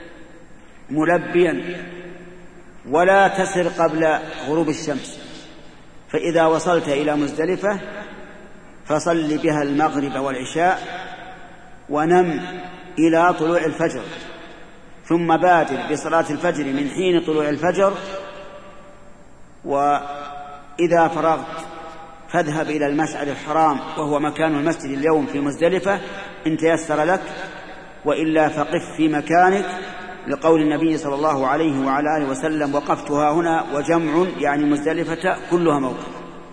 ملبيا، ولا تسر قبل غروب الشمس. فإذا وصلت إلى مزدلفة فصل بها المغرب والعشاء، ونم إلى طلوع الفجر، ثم بادر بصلاة الفجر من حين طلوع الفجر. وإذا فرغت فاذهب إلى المشعر الحرام، وهو مكان المسجد اليوم في مزدلفة إن تيسر لك، وإلا فقف في مكانك، لقول النبي صلى الله عليه وعلى آله وسلم: وقفتها هنا وجمع، يعني مزدلفة كلها موقف.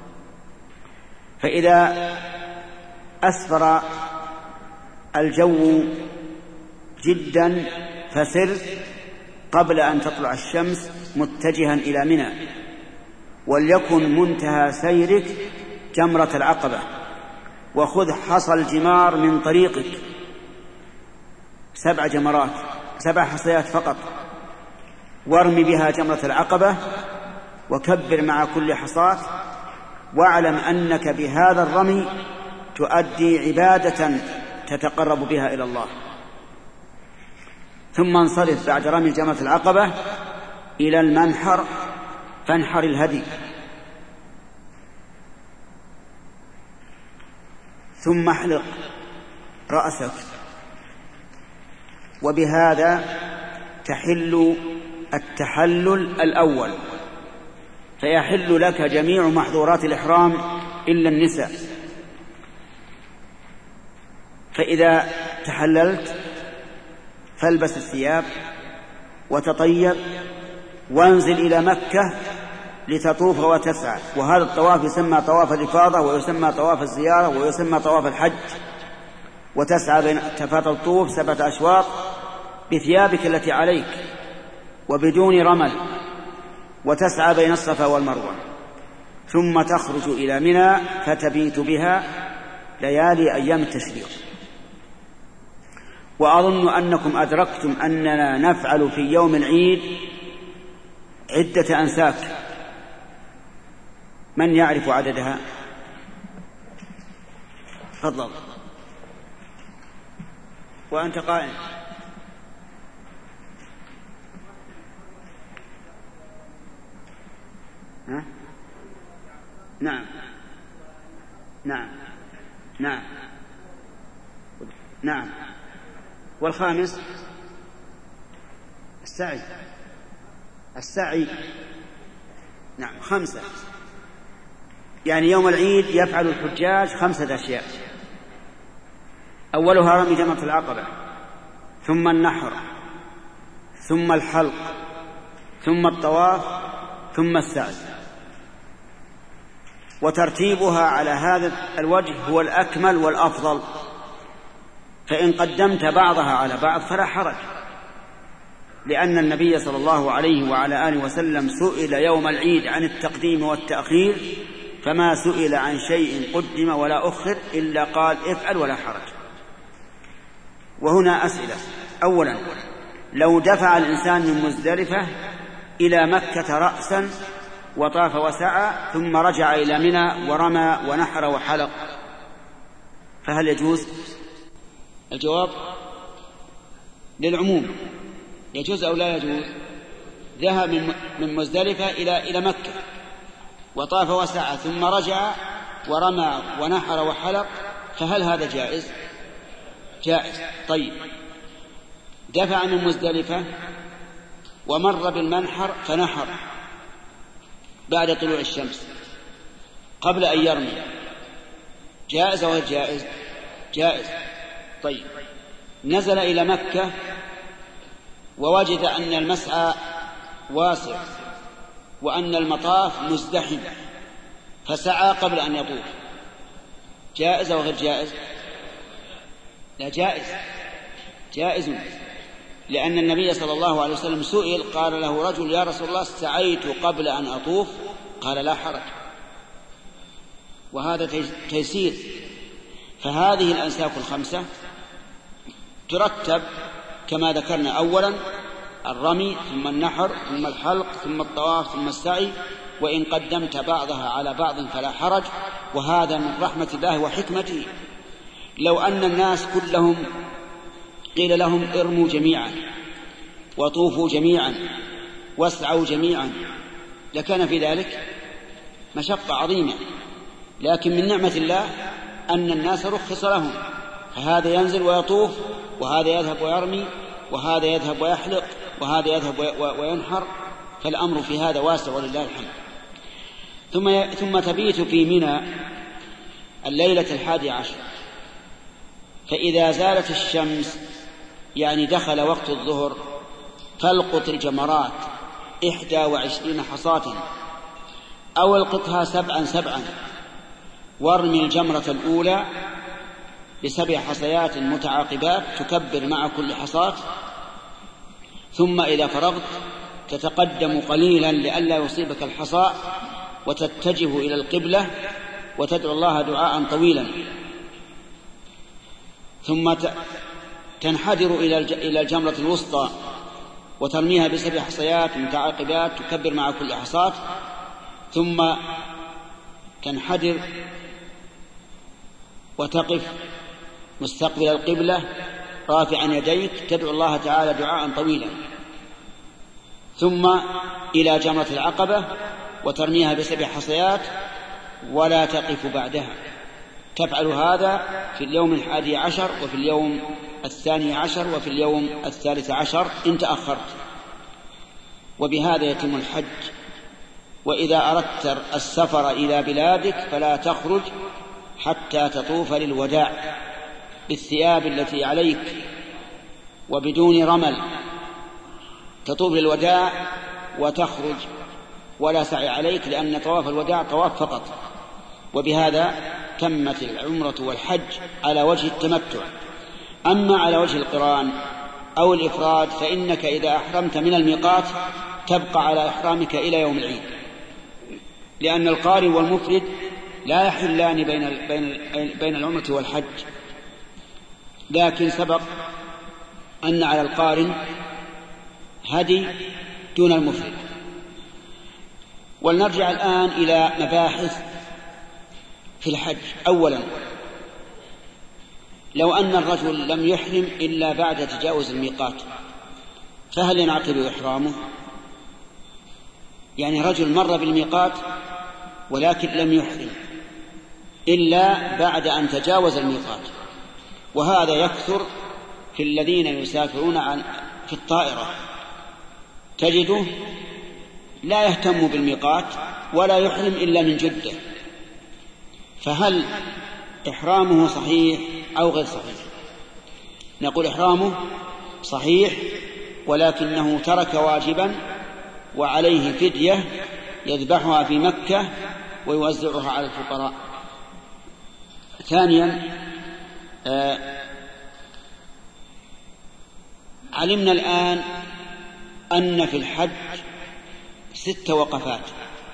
فإذا أسفر الجو جدا فسر قبل أن تطلع الشمس متجها إلى منى، وليكن منتهى سيرك جمرة العقبة، وخذ حصى الجمار من طريقك، 7 جمرات، 7 حصيات فقط، وارم بها جمرة العقبة، وكبر مع كل حصاة، واعلم أنك بهذا الرمي تؤدي عبادة تتقرب بها إلى الله. ثم انصرف بعد رمي جمرة العقبة إلى المنحر فانحر الهدي، ثم احلق رأسك، وبهذا تحل التحلل الأول، فيحل لك جميع محظورات الإحرام إلا النساء. فإذا تحللت فالبس الثياب وتطيب وانزل إلى مكة لتطوف وتسعى. وهذا الطواف يسمى طواف الإفاضة، ويسمى طواف الزيارة، ويسمى طواف الحج. وتسعى بين تطوف 7 أشواط بثيابك التي عليك وبدون رمل، وتسعى بين الصفا والمروة، ثم تخرج إلى منى فتبيت بها ليالي أيام التشريق. وأظن أنكم أدركتم أننا نفعل في يوم العيد عدة أنساك. من يعرف عددها؟ تفضل. وأنت قائم. ها؟ نعم نعم نعم نعم. والخامس السعي. نعم 5. يعني يوم العيد يفعل الحجاج 5 أشياء: أولها رمي جمرة العقبة، ثم النحر، ثم الحلق، ثم الطواف، ثم السعي. وترتيبها على هذا الوجه هو الأكمل والأفضل، فإن قدمت بعضها على بعض فلا حرج، لأن النبي صلى الله عليه وعلى آله وسلم سئل يوم العيد عن التقديم والتأخير، فما سئل عن شيء قدم ولا أخر إلا قال: افعل ولا حرج. وهنا أسئلة. أولا، لو دفع الإنسان من مزدلفة إلى مكة رأسا وطاف وسعى، ثم رجع إلى منى ورمى ونحر وحلق، فهل يجوز؟ الجواب للعموم، يجوز أو لا يجوز. ذهب من مزدلفة إلى مكة وطاف وسعى ثم رجع ورمى ونحر وحلق، فهل هذا جائز؟ جائز. طيب، دفع من مزدلفة ومر بالمنحر فنحر بعد طلوع الشمس قبل أن يرمي، جائز أو غير جائز؟ جائز. طيب، نزل إلى مكة ووجد أن المسعى واسع وأن المطاف مزدحم فسعى قبل أن يطوف، جائز أو غير جائز؟ لا، جائز، جائز، لأن النبي صلى الله عليه وسلم سئل قال له رجل: يا رسول الله سعيت قبل أن أطوف، قال: لا حرج. وهذا تيسير. فهذه الأنساك الخمسة ترتب كما ذكرنا: أولا الرمي، ثم النحر، ثم الحلق، ثم الطواف، ثم السعي، وإن قدمت بعضها على بعض فلا حرج. وهذا من رحمة الله وحكمته. لو أن الناس كلهم قيل لهم ارموا جميعا وطوفوا جميعا واسعوا جميعا لكان في ذلك مشقة عظيمة، لكن من نعمة الله أن الناس رخص لهم، فهذا ينزل ويطوف، وهذا يذهب ويرمي، وهذا يذهب ويحلق، وهذا يذهب وينحر، فالأمر في هذا واسع ولله الحمد. ثم تبيت في منى الليلة 11، فإذا زالت الشمس يعني دخل وقت الظهر فالقط الجمرات 21 حصاة أو القطها 7 وارمي الجمرة الأولى ب7 حصيات متعاقبات تكبر مع كل حصاة، ثم إذا فرغت تتقدم قليلا لئلا يصيبك الحصاء وتتجه إلى القبلة وتدعو الله دعاء طويلا، ثم تنحدر إلى الجمرة الوسطى وترميها ب7 حصيات متعاقبات تكبر مع كل حصاة، ثم تنحدر وتقف مستقبل القبلة رافعا يديك تدعو الله تعالى دعاء طويلا، ثم إلى جمرة العقبة وترميها ب7 حصيات ولا تقف بعدها. تفعل هذا في اليوم 11 وفي اليوم 12 وفي اليوم 13 إن تأخرت. وبهذا يتم الحج. وإذا أردت السفر إلى بلادك فلا تخرج حتى تطوف للوداع بالثياب التي عليك وبدون رمل، تطوف للوداع وتخرج ولا سعي عليك، لأن طواف الوداع طواف فقط. وبهذا تمت العمرة والحج على وجه التمتع. أما على وجه القران أو الإفراد فإنك إذا أحرمت من الميقات تبقى على إحرامك إلى يوم العيد، لأن القارن والمفرد لا يحلان بين العمرة والحج. لكن سبق أن على القارن هدي دون المفرد. ولنرجع الآن إلى مباحث في الحج. أولا، لو أن الرجل لم يحرم إلا بعد تجاوز الميقات فهل ينعقد إحرامه؟ يعني رجل مر بالميقات ولكن لم يحرم إلا بعد أن تجاوز الميقات، وهذا يكثر في الذين يسافرون في الطائرة، تجده لا يهتم بالميقات ولا يحرم إلا من جدة، فهل إحرامه صحيح أو غير صحيح؟ نقول إحرامه صحيح، ولكنه ترك واجبا وعليه فدية يذبحها في مكة ويوزعها على الفقراء. ثانيا، علمنا الآن أن في الحج 6 وقفات.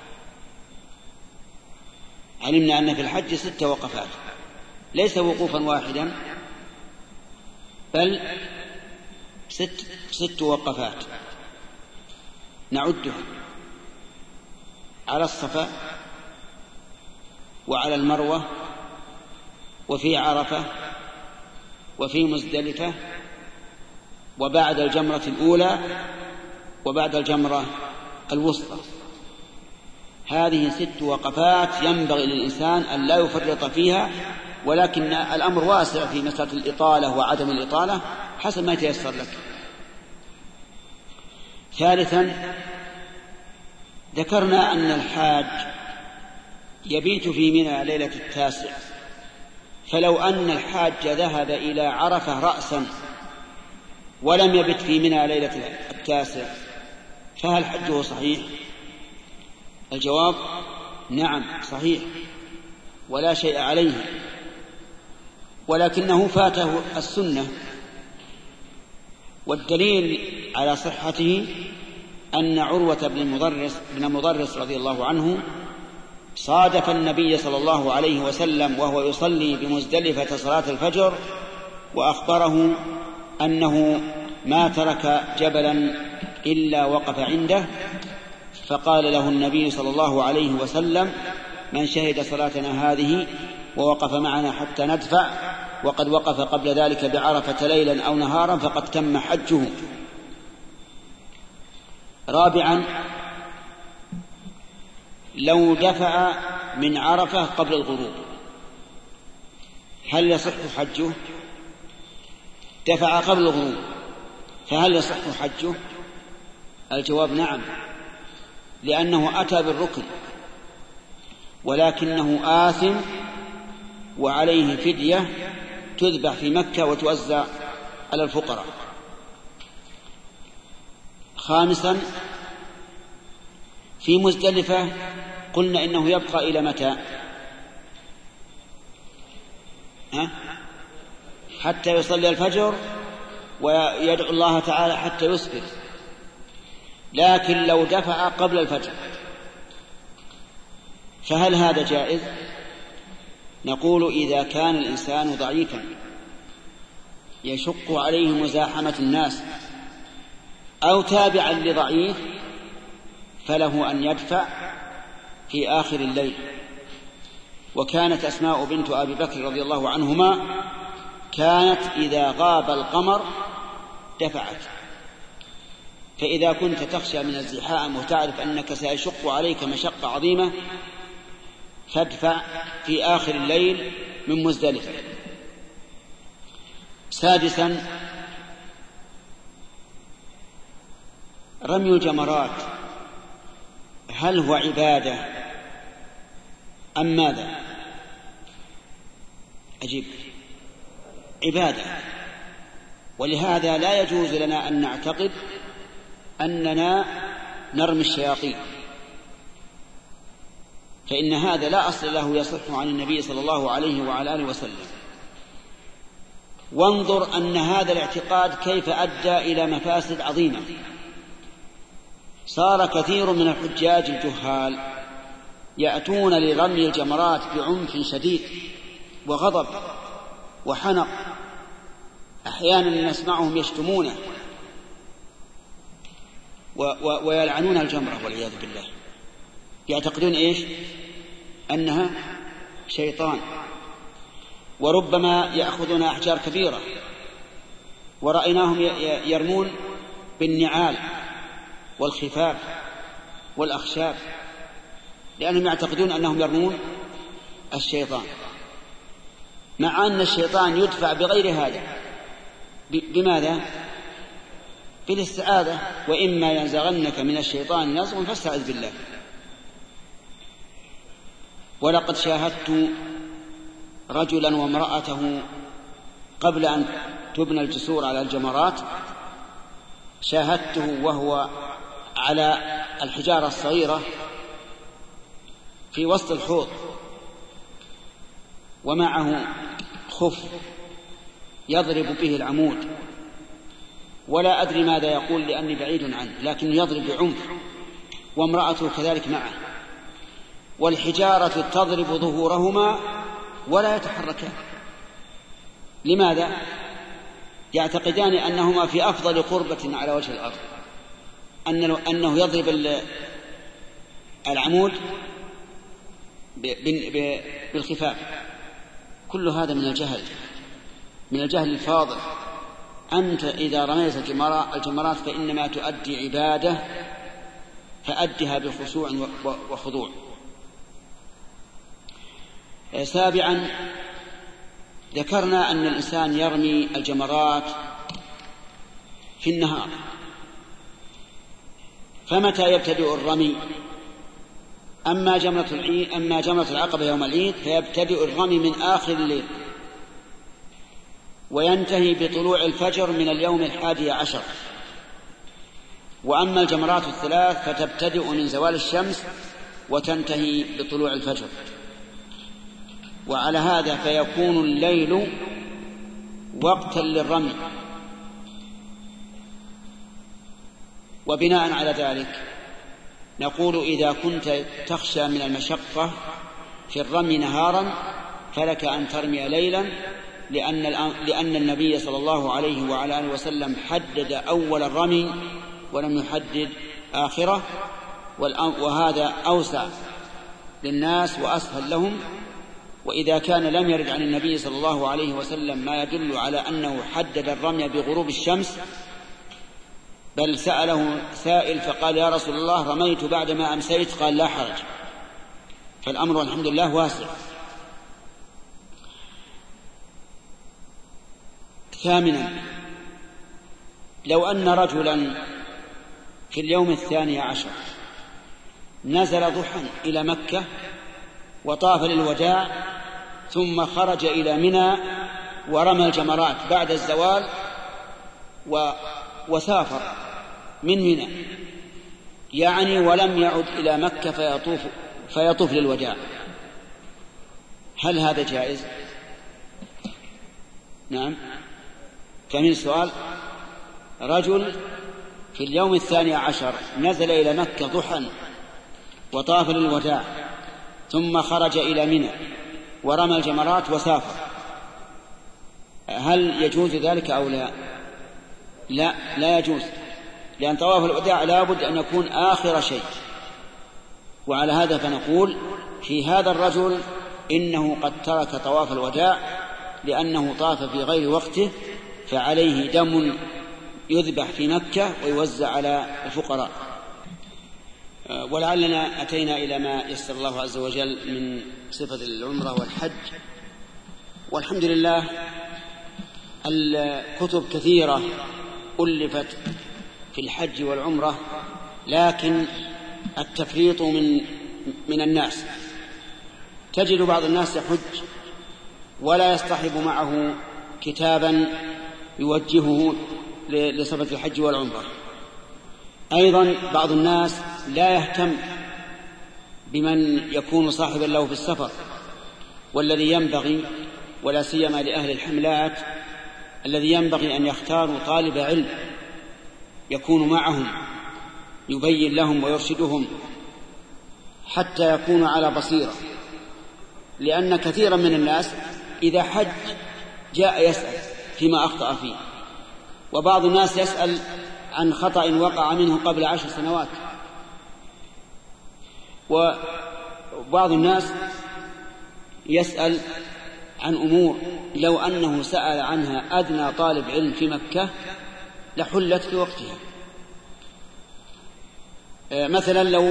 علمنا أن في الحج 6 وقفات، ليس وقوفا واحدا بل 6 وقفات نعدها على الصفا وعلى المروة وفي عرفة وفي مزدلفة وبعد الجمرة الأولى وبعد الجمرة الوسطى. هذه 6 وقفات ينبغي للإنسان أن لا يفرط فيها، ولكن الأمر واسع في مسألة الإطالة وعدم الإطالة حسب ما يتيسر لك. ثالثا، ذكرنا أن الحاج يبيت في منى ليلة 9، فلو أن الحاج ذهب إلى عرفة رأسا ولم يبت في منى ليلة 9 فهل حجه صحيح؟ الجواب نعم صحيح ولا شيء عليه، ولكنه فاته السنة. والدليل على صحته أن عروة بن مضرس رضي الله عنه صادف النبي صلى الله عليه وسلم وهو يصلي بمزدلفة صلاة الفجر، وأخبره أنه ما ترك جبلا إلا وقف عنده، فقال له النبي صلى الله عليه وسلم: من شهد صلاتنا هذه ووقف معنا حتى ندفع وقد وقف قبل ذلك بعرفة ليلا أو نهارا فقد تم حجه. رابعا، لو دفع من عرفة قبل الغروب هل يصح حجه؟ دفع قبل الغروب فهل يصح حجه؟ الجواب نعم، لأنه أتى بالركن، ولكنه آثم وعليه فدية تذبح في مكة وتوزع على الفقراء. خامسا، في مزدلفة قلنا إنه يبقى إلى متى؟ حتى يصلي الفجر ويدعو الله تعالى حتى يسفر، لكن لو دفع قبل الفجر فهل هذا جائز؟ نقول إذا كان الإنسان ضعيفا يشق عليه مزاحمة الناس أو تابعا لضعيف فله أن يدفع في آخر الليل. وكانت أسماء بنت أبي بكر رضي الله عنهما كانت إذا غاب القمر دفعت، فإذا كنت تخشى من الزحام وتعرف أنك سيشق عليك مشقة عظيمة فادفع في آخر الليل من مزدلفة. سادسا، رمي الجمرات هل هو عبادة أم ماذا؟ أجيب: عبادة، ولهذا لا يجوز لنا أن نعتقد أننا نرمي الشياطين، فإن هذا لا أصل له يصح عن النبي صلى الله عليه وعلى آله وسلم. وانظر أن هذا الاعتقاد كيف أدى إلى مفاسد عظيمة. صار كثير من الحجاج الجهال يأتون لرمي الجمرات بعنف شديد وغضب وحنق، أحيانا نسمعهم يشتمونه ويلعنون الجمرة والعياذ بالله، يعتقدون إيش؟ أنها شيطان. وربما يأخذون أحجار كبيرة، ورأيناهم يرمون بالنعال والخفاف والأخشاب، لأنهم يعتقدون أنهم يرمون الشيطان، مع أن الشيطان يدفع بغير هذا. بماذا؟ بالاستعاذة: وإما ينزغنك من الشيطان نزغ فاستعذ بالله. ولقد شاهدت رجلا وامرأته قبل أن تبنى الجسور على الجمرات، شاهدته وهو على الحجارة الصغيرة في وسط الحوض ومعه خف يضرب به العمود، ولا أدري ماذا يقول لأني بعيد عنه، لكن يضرب بعنف، وامرأته كذلك معه، والحجارة تضرب ظهورهما ولا يتحركان. لماذا؟ يعتقدان أنهما في أفضل قربة على وجه الأرض، أنه يضرب العمود بالخفاف كل هذا من الجهل الفاضل. أنت إذا رميت الجمرات فإنما تؤدي عبادة، فأدها بخشوع وخضوع. سابعا، ذكرنا أن الإنسان يرمي الجمرات في النهار، فمتى يبتدئ الرمي؟ أما جمرة العقبة يوم العيد فيبتدئ الرمي من آخر الليل وينتهي بطلوع الفجر من اليوم 11. وأما الجمرات الثلاث فتبتدئ من زوال الشمس وتنتهي بطلوع الفجر. وعلى هذا فيكون الليل وقتا للرمي. وبناء على ذلك نقول إذا كنت تخشى من المشقة في الرمي نهارا فلك أن ترمي ليلا، لأن النبي صلى الله عليه وعلى آله وسلم حدد أول الرمي ولم يحدد آخره، وهذا أوسع للناس وأسهل لهم. وإذا كان لم يرد عن النبي صلى الله عليه وسلم ما يدل على أنه حدد الرمي بغروب الشمس، بل سأله سائل فقال يا رسول الله رميت بعدما أمسيت، قال لا حرج. فالأمر الحمد لله واسع. ثامنا، لو أن رجلا في اليوم 12 نزل ضحى إلى مكة وطاف للوداع ثم خرج إلى منى ورمى الجمرات بعد الزوال وسافر من منى، يعني ولم يعد إلى مكة فيطوف للوداع، هل هذا جائز؟ نعم. فمن السؤال، رجل في اليوم 12 نزل إلى مكة ضحى وطاف للوداع ثم خرج إلى منى ورمى الجمرات وسافر، هل يجوز ذلك أو لا؟ لا يجوز، لأن طواف الوداع لا بد أن يكون آخر شيء. وعلى هذا فنقول في هذا الرجل إنه قد ترك طواف الوداع لأنه طاف في غير وقته، فعليه دم يذبح في مكة ويوزع على الفقراء. ولعلنا أتينا إلى ما يسر الله عز وجل من صفة العمرة والحج، والحمد لله الكتب كثيرة ألفت في الحج والعمرة، لكن التفريط من الناس. تجد بعض الناس يحج ولا يصطحب معه كتابا يوجهه لصفة الحج والعمرة. أيضا بعض الناس لا يهتم بمن يكون صاحبا له في السفر، والذي ينبغي ولا سيما لأهل الحملات الذي ينبغي أن يختاروا طالب علم يكون معهم يبين لهم ويرشدهم حتى يكونوا على بصيرة، لأن كثيرا من الناس إذا حج جاء يسأل فيما أخطأ فيه، وبعض الناس يسأل عن خطأ وقع منه قبل 10 سنوات، وبعض الناس يسأل عن أمور لو أنه سأل عنها أدنى طالب علم في مكة لحلت في وقتها. مثلا لو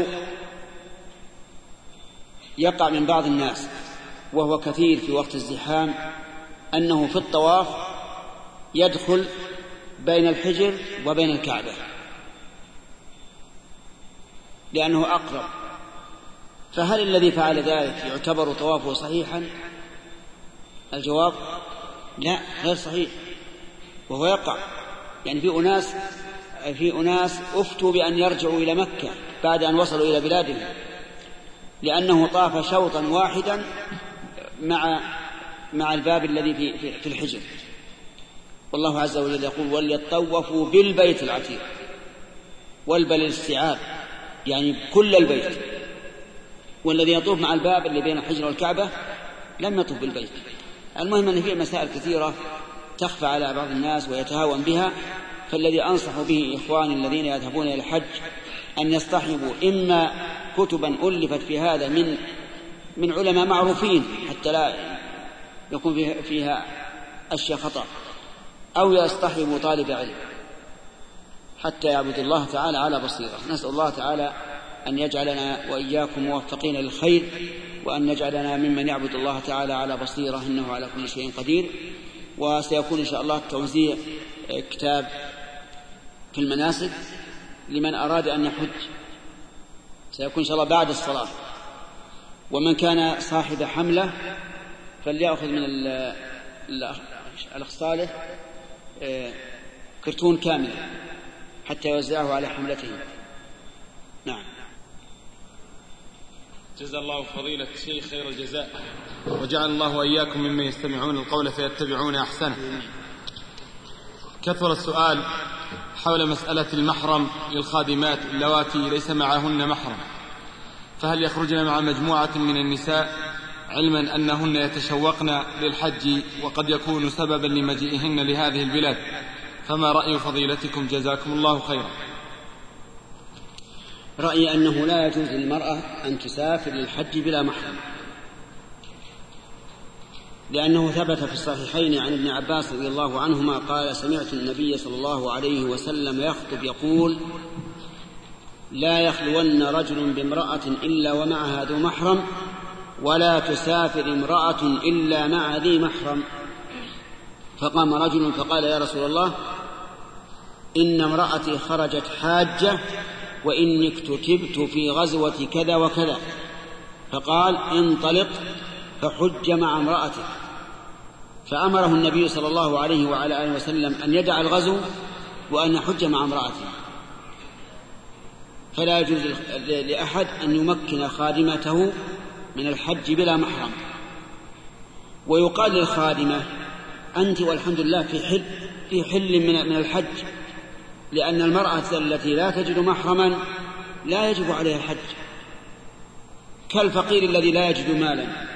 يقع من بعض الناس وهو كثير في وقت الزحام أنه في الطواف يدخل بين الحجر وبين الكعبة لأنه أقرب، فهل الذي فعل ذلك يعتبر طوافه صحيحا؟ الجواب لا، غير صحيح، وهو يقع. يعني في أناس أفتوا بأن يرجعوا إلى مكة بعد أن وصلوا إلى بلادهم لأنه طاف شوطا واحدا مع الباب الذي في الحجر. والله عز وجل يقول وليطوفوا بالبيت العتيق، والبل الاستيعاب يعني كل البيت، والذي يطوف مع الباب اللي بين الحجر والكعبة لم يطوف بالبيت. المهم أن فيه مسائل كثيرة تخفى على بعض الناس ويتهاون بها، فالذي أنصح به إخواني الذين يذهبون إلى الحج أن يصطحبوا إما كتبا ألفت في هذا من علماء معروفين حتى يكون فيها أشياء خطأ، أو يصطحب طالب علم حتى يعبد الله تعالى على بصيرة. نسأل الله تعالى أن يجعلنا وإياكم موفقين للخير، وأن يجعلنا ممن يعبد الله تعالى على بصيرة، إنه على كل شيء قدير. وسيكون إن شاء الله توزيع كتاب في المناسك لمن أراد أن يحج، سيكون إن شاء الله بعد الصلاة. ومن كان صاحب حملة فليأخذ من الأخ صالح كرتون كامل حتى يوزعه على حملته. نعم. جزا الله فضيلة الشيخ خير الجزاء، وجعل الله وإياكم ممن يستمعون القول فيتبعون أحسنه. كثر السؤال حول مسألة المحرم للخادمات اللواتي ليس معهن محرم، فهل يخرجن مع مجموعة من النساء علما أنهن يتشوقن للحج وقد يكون سببا لمجيئهن لهذه البلاد؟ فما رأي فضيلتكم جزاكم الله خيرا؟ رأيي أنه لا يجوز للمرأة أن تسافر للحج بلا محرم، لأنه ثبت في الصحيحين عن ابن عباس رضي الله عنهما قال: سمعت النبي صلى الله عليه وسلم يخطب يقول: لا يخلون رجل بامرأة إلا ومعها ذو محرم، ولا تسافر امرأة إلا مع ذي محرم. فقام رجل فقال: يا رسول الله، إن امرأتي خرجت حاجة وإني اكتتبت في غزوة كذا وكذا. فقال: انطلق فحج مع امرأتك. فأمره النبي صلى الله عليه وعلى آله وسلم أن يدع الغزو وأن يحج مع امرأته. فلا يجوز لأحد أن يمكن خادمته من الحج بلا محرم. ويقال للخادمة: أنت والحمد لله في حل من الحج، لأن المرأة التي لا تجد محرما لا يجب عليها الحج، كالفقير الذي لا يجد مالا.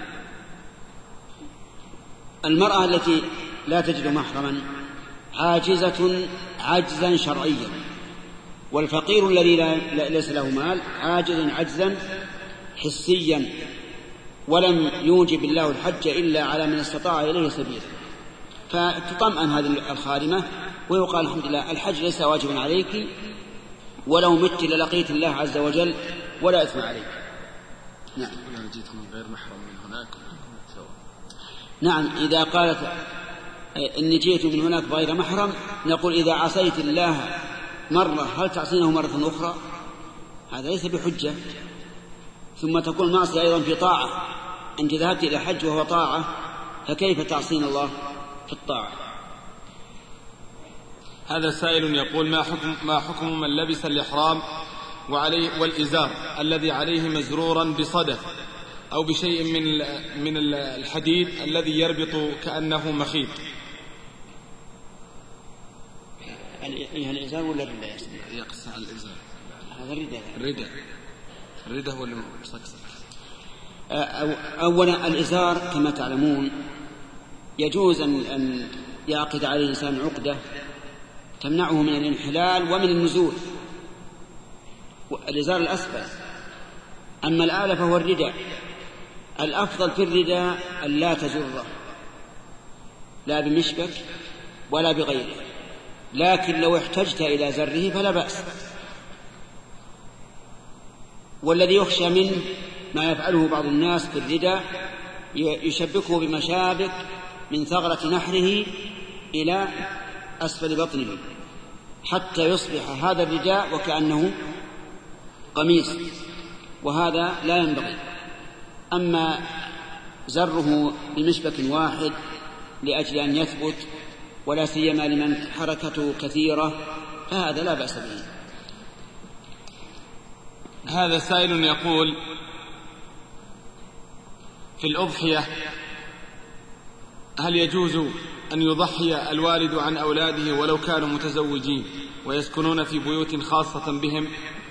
المرأة التي لا تجد محرما عاجزة عجزا شرعيا، والفقير الذي ليس له مال عاجز عجزا حسيا، ولم يوجب الله الحج إلا على من استطاع إليه سبيلا. فتطمئن هذه الخادمة ويقال: الحمد لله، الحج ليس واجبا عليك، ولو مت للقيت الله عز وجل ولا إثم عليك. نعم. جئت من غير محرم من هناك. نعم، إذا قالت إني جئت من هناك بغير محرم، نقول: إذا عصيت الله مرة هل تعصينه مرة أخرى؟ هذا ليس بحجة. ثم تكون المعصية أيضا في طاعة، أنت ذهبت إلى حج وهو طاعة، فكيف تعصين الله في الطاعة؟ هذا سائل يقول: ما حكم من لبس الإحرام وعليه والإزار الذي عليه مزرورا بصدف أو بشيء من الحديد الذي يربط كأنه مخيط؟ الإزار ولا الرداء؟ يقص الإزار. هذا الرداء هو المصكصك. أولا الإزار كما تعلمون يجوز أن يعقد عليه الإنسان عقدة تمنعه من الانحلال ومن النزول، الإزار الأسفل. أما الآلة فهو الرداء. الأفضل في الرداء أن لا تزره، لا بمشبك ولا بغيره، لكن لو احتجت إلى زره فلا بأس. والذي يخشى منه ما يفعله بعض الناس في الرداء، يشبكه بمشابك من ثغرة نحره إلى أسفل بطنه حتى يصبح هذا الرداء وكأنه قميص، وهذا لا ينبغي. أما زره بمشبك واحد لأجل أن يثبت، ولا سيما لمن حركته كثيرة، فهذا لا بأس به. هذا سائل يقول: في الأضحية هل يجوز أن يضحي الوالد عن أولاده ولو كانوا متزوجين ويسكنون في بيوت خاصة بهم؟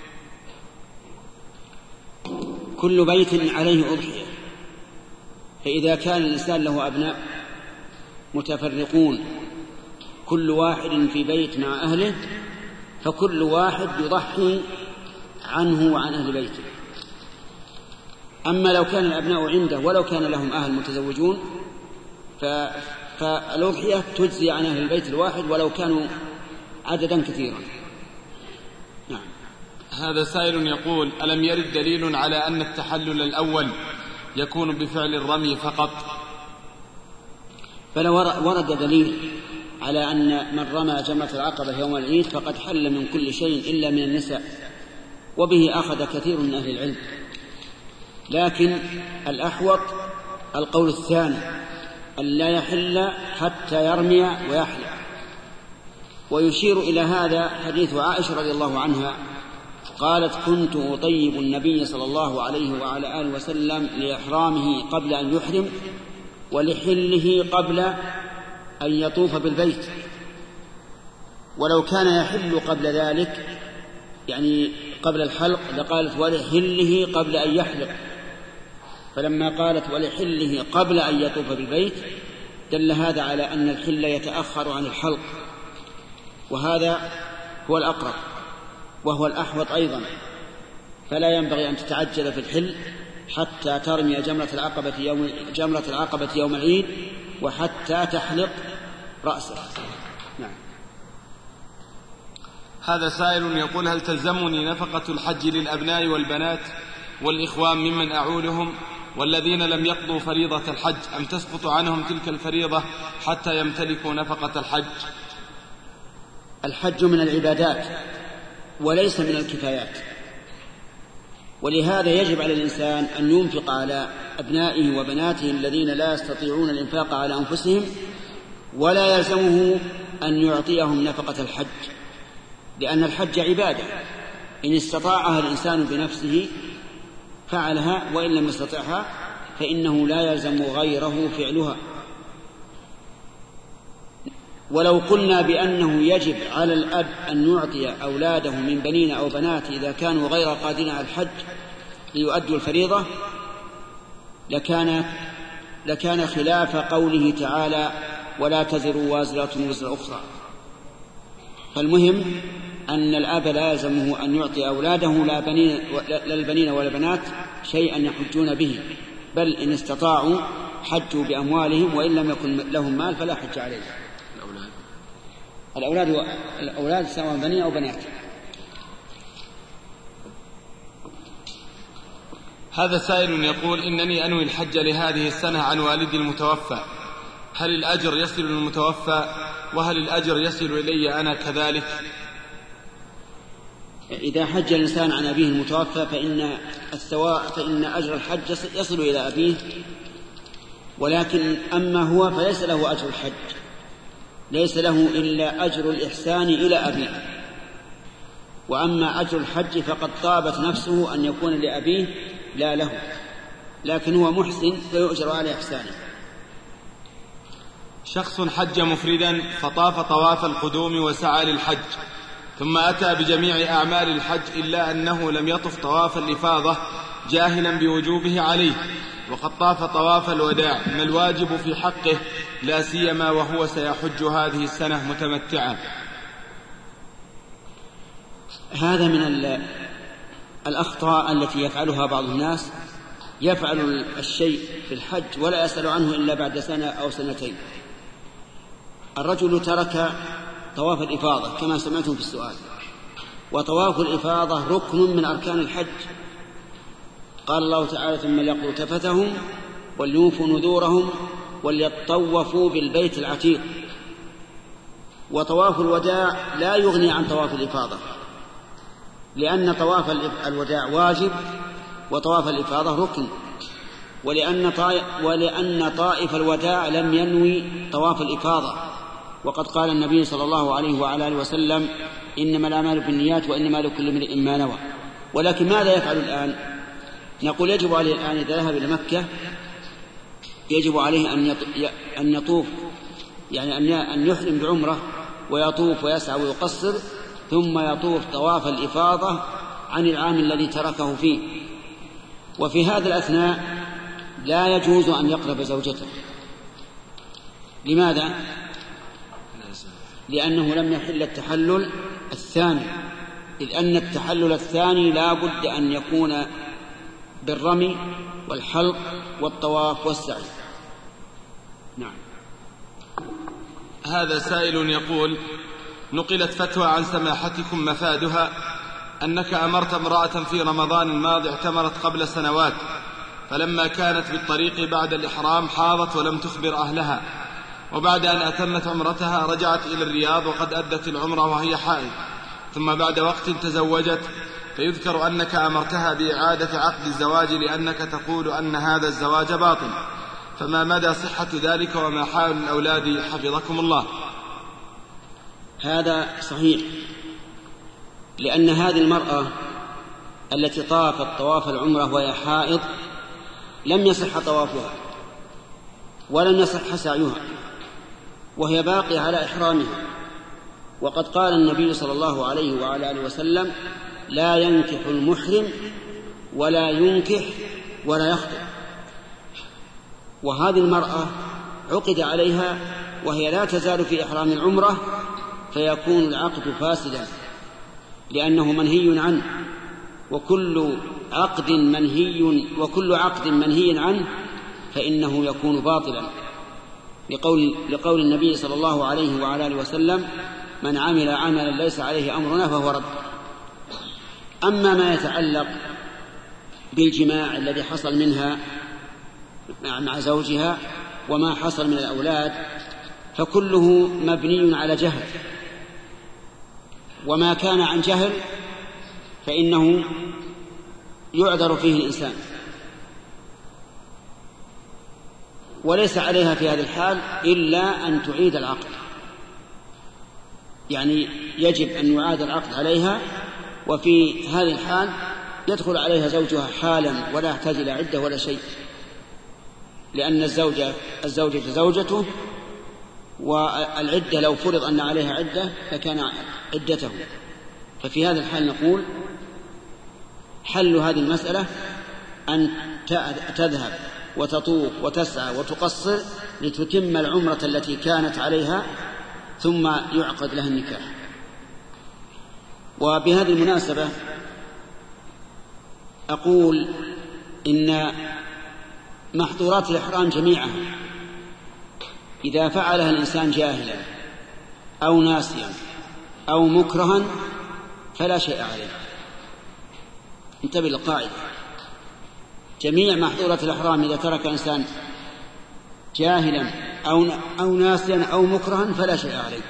كل بيت عليه أضحية، فإذا كان الإنسان له أبناء متفرقون كل واحد في بيت مع أهله، فكل واحد يضحي عنه وعن أهل بيته. أما لو كان الأبناء عنده ولو كان لهم أهل متزوجون فالأضحية تجزي عن أهل البيت الواحد ولو كانوا عددا كثيرا. نعم. هذا سائل يقول: ألم يرد دليل على أن التحلل الأول يكون بفعل الرمي فقط؟ فلو ورد دليل على أن من رمى جمرة العقبة يوم العيد فقد حل من كل شيء إلا من النساء، وبه أخذ كثير من أهل العلم، لكن الأحوط القول الثاني أن لا يحل حتى يرمي ويحلق. ويشير إلى هذا حديث عائشة رضي الله عنها قالت: كنت أطيب النبي صلى الله عليه وعلى آله وسلم لإحرامه قبل أن يحرم ولحله قبل أن يطوف بالبيت، ولو كان يحل قبل ذلك يعني قبل الحلق لقالت ولحله قبل أن يحلق، فلما قالت ولحله قبل أن يطوف بالبيت دل هذا على أن الحل يتأخر عن الحلق، وهذا هو الأقرب وهو الأحوط أيضا، فلا ينبغي أن تتعجل في الحل حتى ترمي جمرة العقبة يوم العيد وحتى تحلق رأسه. نعم. هذا سائل يقول: هل تلزمني نفقة الحج للأبناء والبنات والإخوان ممن أعولهم والذين لم يقضوا فريضة الحج، أم تسقط عنهم تلك الفريضة حتى يمتلكوا نفقة الحج؟ الحج من العبادات وليس من الكفايات، ولهذا يجب على الإنسان أن ينفق على أبنائه وبناته الذين لا يستطيعون الإنفاق على أنفسهم، ولا يلزمه أن يعطيهم نفقة الحج، لأن الحج عبادة إن استطاعها الإنسان بنفسه فعلها، وإن لم يستطعها فإنه لا يلزم غيره فعلها. ولو قلنا بأنه يجب على الأب أن يعطي أولاده من بنين أو بنات إذا كانوا غير قادرين على الحج ليؤدوا الفريضة لكان خلاف قوله تعالى: ولا تزر وازرة وزر أخرى. فالمهم أن الأب لا يلزمه أن يعطي أولاده لا البنين ولا البنات شيئا يحجون به، بل إن استطاعوا حجوا بأموالهم، وإن لم يكن لهم مال فلا حج عليهم. الأولاد سواء بنين أو بنات. هذا سائل يقول: إنني أنوي الحج لهذه السنة عن والدي المتوفى، هل الأجر يصل للمتوفى وهل الأجر يصل إلي أنا كذلك؟ إذا حج الإنسان عن أبيه المتوفى فإن أجر الحج يصل إلى أبيه، ولكن أما هو فليس له أجر الحج، ليس له إلا أجر الإحسان إلى أبيه. وأما أجر الحج فقد طابت نفسه أن يكون لأبيه لا له، لكن هو محسن فيؤجر على إحسانه. شخص حج مفردا فطاف طواف القدوم وسعى للحج، ثم أتى بجميع أعمال الحج إلا أنه لم يطف طواف الإفاضة جاهلا بوجوبه عليه، وقد طاف طواف الوداع، ما الواجب في حقه لا سيما وهو سيحج هذه السنة متمتعا؟ هذا من الأخطاء التي يفعلها بعض الناس، يفعل الشيء في الحج ولا يسأل عنه إلا بعد سنة أو سنتين. الرجل ترك طواف الإفاضة كما سمعتم في السؤال، وطواف الإفاضة ركن من أركان الحج. قال الله تعالى: ثم ليقضوا تفثهم وليوفوا نذورهم وليطوفوا بالبيت العتيق. وطواف الوداع لا يغني عن طواف الإفاضة، لأن طواف الوداع واجب وطواف الإفاضة ركن، ولأن طائف الوداع لم ينوي طواف الإفاضة، وقد قال النبي صلى الله عليه وعلى آله وسلم: إنما الأعمال بالنيات وإنما لكل امرئ ما نوى. ولكن ماذا يفعل الآن؟ نقول يجب عليه الآن إذا ذهب إلى مكة يجب عليه أن يطوف، يعني أن يحرم بعمرة ويطوف ويسعى ويقصر، ثم يطوف طواف الإفاضة عن العام الذي تركه فيه. وفي هذا الأثناء لا يجوز أن يقرب زوجته. لماذا؟ لأنه لم يحل التحلل الثاني، إذ أن التحلل الثاني لا بد أن يكون بالرمي والحلق والطواف والسعي. نعم. هذا سائل يقول: نقلت فتوى عن سماحتكم مفادها أنك أمرت امرأة في رمضان الماضي اعتمرت قبل سنوات، فلما كانت بالطريق بعد الإحرام حاضت ولم تخبر أهلها، وبعد أن أتمت عمرتها رجعت إلى الرياض وقد أدت العمرة وهي حائض، ثم بعد وقت تزوجت، فيذكر أنك أمرتها بإعادة عقد الزواج لأنك تقول أن هذا الزواج باطل، فما مدى صحة ذلك وما حال الأولاد حفظكم الله؟ هذا صحيح، لأن هذه المرأة التي طافت طواف العمرة وهي حائض لم يصح طوافها ولم يصح سعيها، وهي باقية على إحرامها. وقد قال النبي صلى الله عليه وعلى آله وسلم: لا ينكح المحرم ولا ينكح ولا يخطب. وهذه المرأة عقد عليها وهي لا تزال في إحرام العمرة، فيكون العقد فاسدا لأنه منهي عنه، وكل عقد منهي عنه فإنه يكون باطلا، لقول النبي صلى الله عليه وعلى آله وسلم: من عمل عملا ليس عليه أمرنا فهو رد. أما ما يتعلق بالجماع الذي حصل منها مع زوجها وما حصل من الأولاد فكله مبني على جهل، وما كان عن جهل فإنه يعذر فيه الإنسان، وليس عليها في هذه الحال إلا أن تعيد العقد، يعني يجب أن يعاد العقد عليها، وفي هذه الحال يدخل عليها زوجها حالا ولا يحتاج إلى عدة ولا شيء، لأن الزوجة زوجته، والعدة لو فرض أن عليها عدة فكان عدته. ففي هذا الحال نقول حل هذه المسألة أن تذهب وتطوف وتسعى وتقصر لتتم العمرة التي كانت عليها ثم يعقد لها النكاح. وبهذه المناسبة أقول إن محظورات الإحرام جميعها إذا فعلها الإنسان جاهلا أو ناسيا أو مكرها فلا شيء عليه. انتبه للقاعدة: جميع محظورات الإحرام إذا ترك إنسان جاهلا أو ناسيا أو مكرها فلا شيء عليه.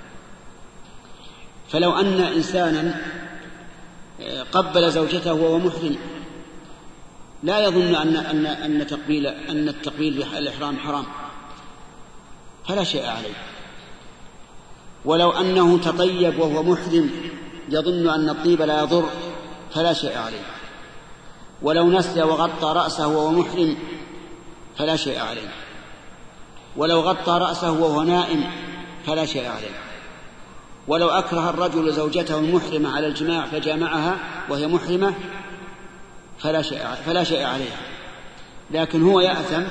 فلو أن إنسانا قبل زوجته وهو محرم لا يظن أن التقبيل بالإحرام حرام فلا شيء عليه، ولو أنه تطيب وهو محرم يظن أن الطيب لا يضر فلا شيء عليه، ولو نسي وغطى رأسه وهو محرم فلا شيء عليه، ولو غطى رأسه وهو نائم فلا شيء عليه، ولو أكره الرجل زوجته المحرمة على الجماع فجامعها وهي محرمة فلا شيء عليها. لكن هو يأثم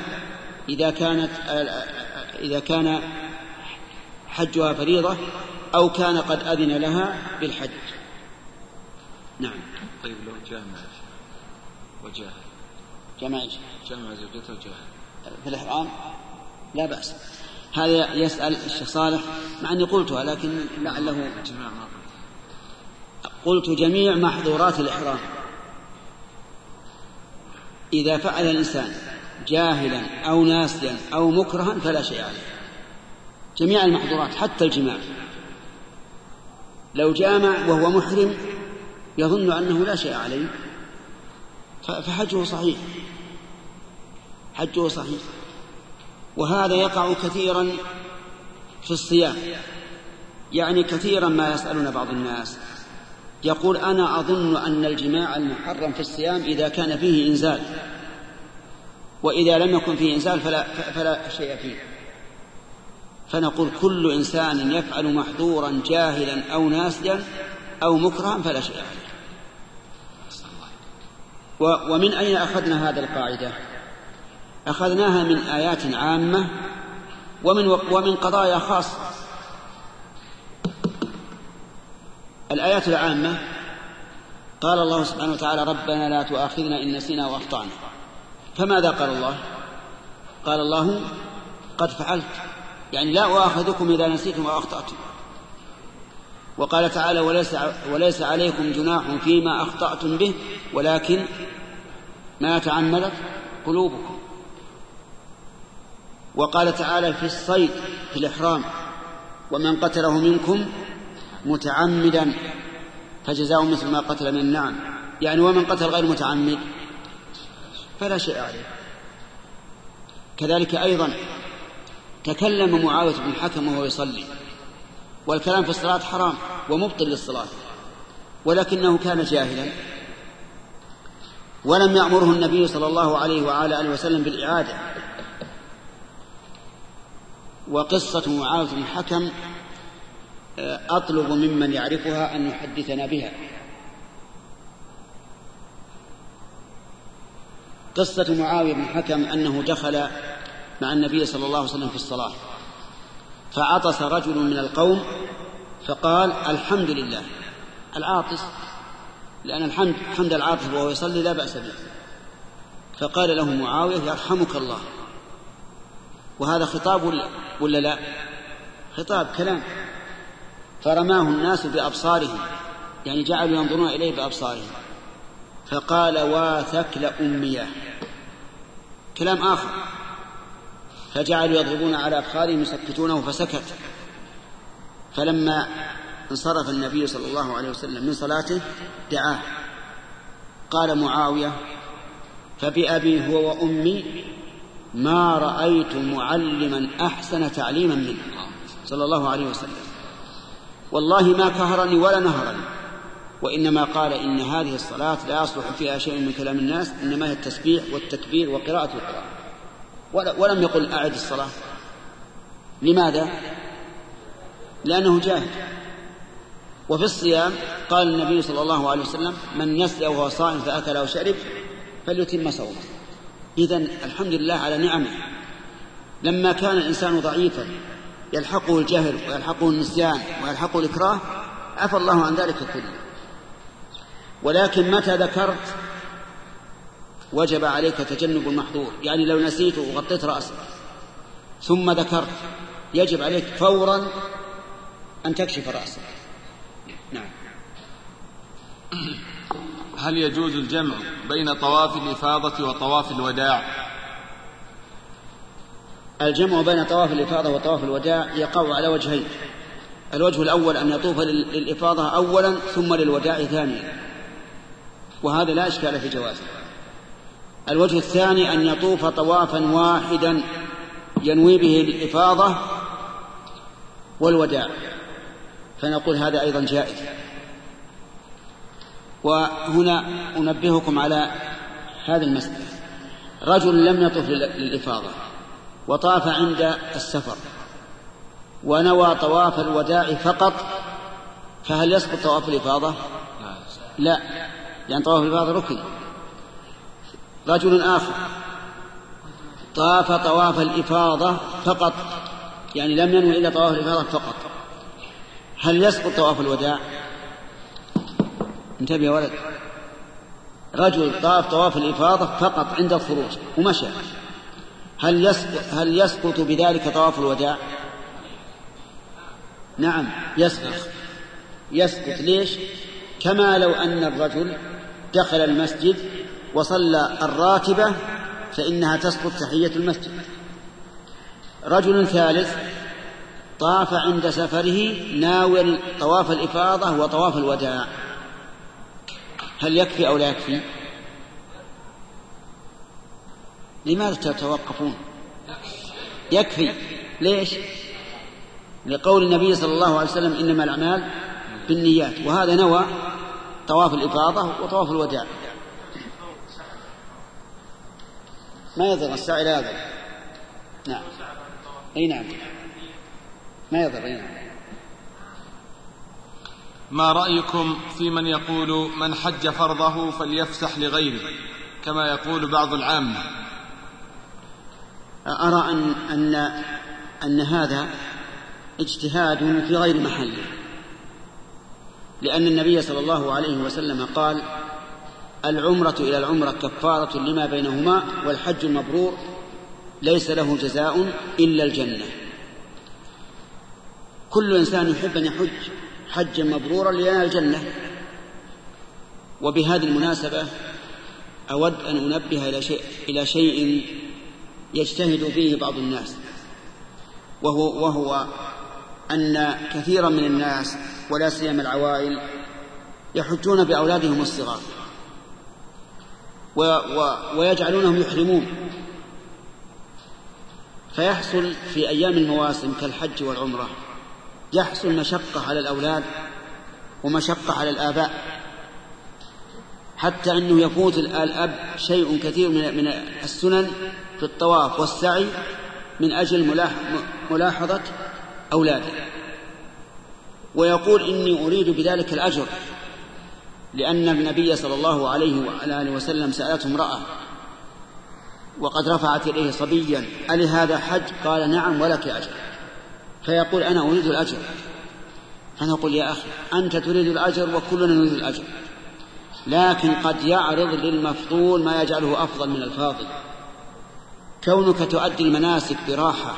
إذا كان حجها فريضة أو كان قد أذن لها بالحج. نعم. طيب لو جامع جامع زوجته وجاهل في الإحرام لا بأس. هذا يسأل الشيخ صالح، مع أني قلتها لكن لعله قلت جميع محظورات الإحرام إذا فعل الإنسان جاهلا أو ناسيا أو مكرها فلا شيء عليه. جميع المحظورات حتى الجماع، لو جامع وهو محرم يظن أنه لا شيء عليه فحجه صحيح، حجه صحيح. وهذا يقع كثيرا في الصيام، يعني كثيرا ما يسألنا بعض الناس يقول: أنا أظن أن الجماع المحرم في الصيام إذا كان فيه إنزال، وإذا لم يكن فيه إنزال فلا شيء فيه. فنقول: كل إنسان يفعل محظورا جاهلا أو ناسيا أو مكرها فلا شيء عليه. ومن أين أخذنا هذا القاعدة؟ أخذناها من آيات عامة ومن قضايا خاصة. الآيات العامة قال الله سبحانه وتعالى: ربنا لا تؤاخذنا إن نسينا وأخطأنا. فماذا قال الله؟ قال الله: قد فعلت يعني لا أؤاخذكم إذا نسيتم أو أخطأتم. وقال تعالى وليس عليكم جناح فيما أخطأتم به ولكن ما تعمدت قلوبكم. وقال تعالى في الصيد في الإحرام ومن قتله منكم متعمدا فجزاء مثل ما قتل من النعم، يعني ومن قتل غير متعمد فلا شيء عليه. كذلك أيضا تكلم معاوية بن الحكم وهو يصلي، والكلام في الصلاة حرام ومبطل للصلاة، ولكنه كان جاهلا ولم يأمره النبي صلى الله عليه وعلى آله وسلم بالإعادة. وقصة معاوية بن الحكم أطلب ممن يعرفها أن يحدثنا بها. قصة معاوية بن الحكم أنه دخل مع النبي صلى الله عليه وسلم في الصلاة، فعطس رجل من القوم فقال الحمد لله. العاطس لأن حمد العاطس وهو يصلي لا بأس به. فقال له معاوية يرحمك الله. وهذا خطاب ولا لا؟ خطاب كلام. فرماه الناس بأبصارهم، يعني جعلوا ينظرون إليه بأبصارهم. فقال واثكل أمياه، كلام آخر. فجعلوا يضربون على أبخارهم يسكتونه فسكت. فلما انصرف النبي صلى الله عليه وسلم من صلاته دعاه. قال معاوية فبأبي هو وأمي ما رأيت معلما أحسن تعليما منه صلى الله عليه وسلم، والله ما كهرني ولا نهرني، وإنما قال إن هذه الصلاة لا يصلح فيها شيء من كلام الناس، إنما هي التسبيح والتكبير وقراءة القرآن. ولم يقل أعد الصلاة. لماذا؟ لأنه جاهل. وفي الصيام قال النبي صلى الله عليه وسلم من نسي وهو صائم فأكل أو شرب فليتم صومه. إذن الحمد لله على نعمه. لما كان الإنسان ضعيفا يلحقه الجهل ويلحقه النسيان ويلحقه الإكراه عفى الله عن ذلك كله. ولكن متى ذكرت وجب عليك تجنب المحظور، يعني لو نسيت وغطيت رأسك ثم ذكرت يجب عليك فورا أن تكشف رأسك. نعم. هل يجوز الجمع بين طواف الإفاضة وطواف الوداع؟ الجمع بين طواف الإفاضة وطواف الوداع يقع على وجهين. الوجه الأول أن يطوف للإفاضة أولا ثم للوداع ثانيا، وهذا لا إشكال في جوازه. الوجه الثاني أن يطوف طوافا واحدا ينوي به الإفاضة والوداع، فنقول هذا أيضا جائز. وهنا أنبهكم على هذا المسألة. رجل لم يطف للإفاضة وطاف عند السفر ونوى طواف الوداع فقط، فهل يسقط طواف الإفاضة؟ لا، لأن طواف الإفاضة ركن. رجل آخر طاف طواف الإفاضة فقط، يعني لم ينوي إلا طواف الإفاضة فقط، هل يسقط طواف الوداع؟ انتبه يا ولد. رجل طاف طواف الإفاضة فقط عند الخروج ومشى، هل يسقط بذلك طواف الوداع؟ نعم يسقط. ليش؟ كما لو أن الرجل دخل المسجد وصلى الراتبة فإنها تسقط تحية المسجد. رجل ثالث طاف عند سفره ناوي طواف الإفاضة وطواف الوداع، هل يكفي أو لا يكفي؟ لماذا تتوقفون؟ يكفي. ليش؟ لقول النبي صلى الله عليه وسلم إنما الأعمال بالنيات، وهذا نوى طواف الإفاضة وطواف الوداع. ما يضر السائل هذا. نعم. أي نعم، ما يضر. أي نعم. ما رأيكم في من يقول من حج فرضه فليفسح لغيره كما يقول بعض العامة؟ أرى أن هذا اجتهاد في غير محله، لأن النبي صلى الله عليه وسلم قال العمرة إلى العمرة كفارة لما بينهما، والحج المبرور ليس له جزاء إلا الجنة. كل إنسان يحب أن يحج حجا مبرورا لينال الجنة. وبهذه المناسبة أود أن أنبه إلى شيء يجتهد فيه بعض الناس، وهو أن كثيرا من الناس ولا سيما العوائل يحجون بأولادهم الصغار ويجعلونهم يحرمون، فيحصل في أيام المواسم كالحج والعمرة يحصل مشقة على الأولاد ومشقة على الآباء، حتى أنه يفوت الأب شيء كثير من السنن في الطواف والسعي من أجل ملاحظة أولاده، ويقول إني أريد بذلك الأجر، لأن النبي صلى الله عليه وآله وسلم سألته امرأة وقد رفعت إليه صبيا: ألي هذا حج؟ قال: نعم ولك أجر. فيقول: أنا أريد الأجر. فنقول: يا أخي أنت تريد الأجر وكلنا نريد الأجر، لكن قد يعرض للمفضول ما يجعله أفضل من الفاضل. كونك تؤدي المناسك براحة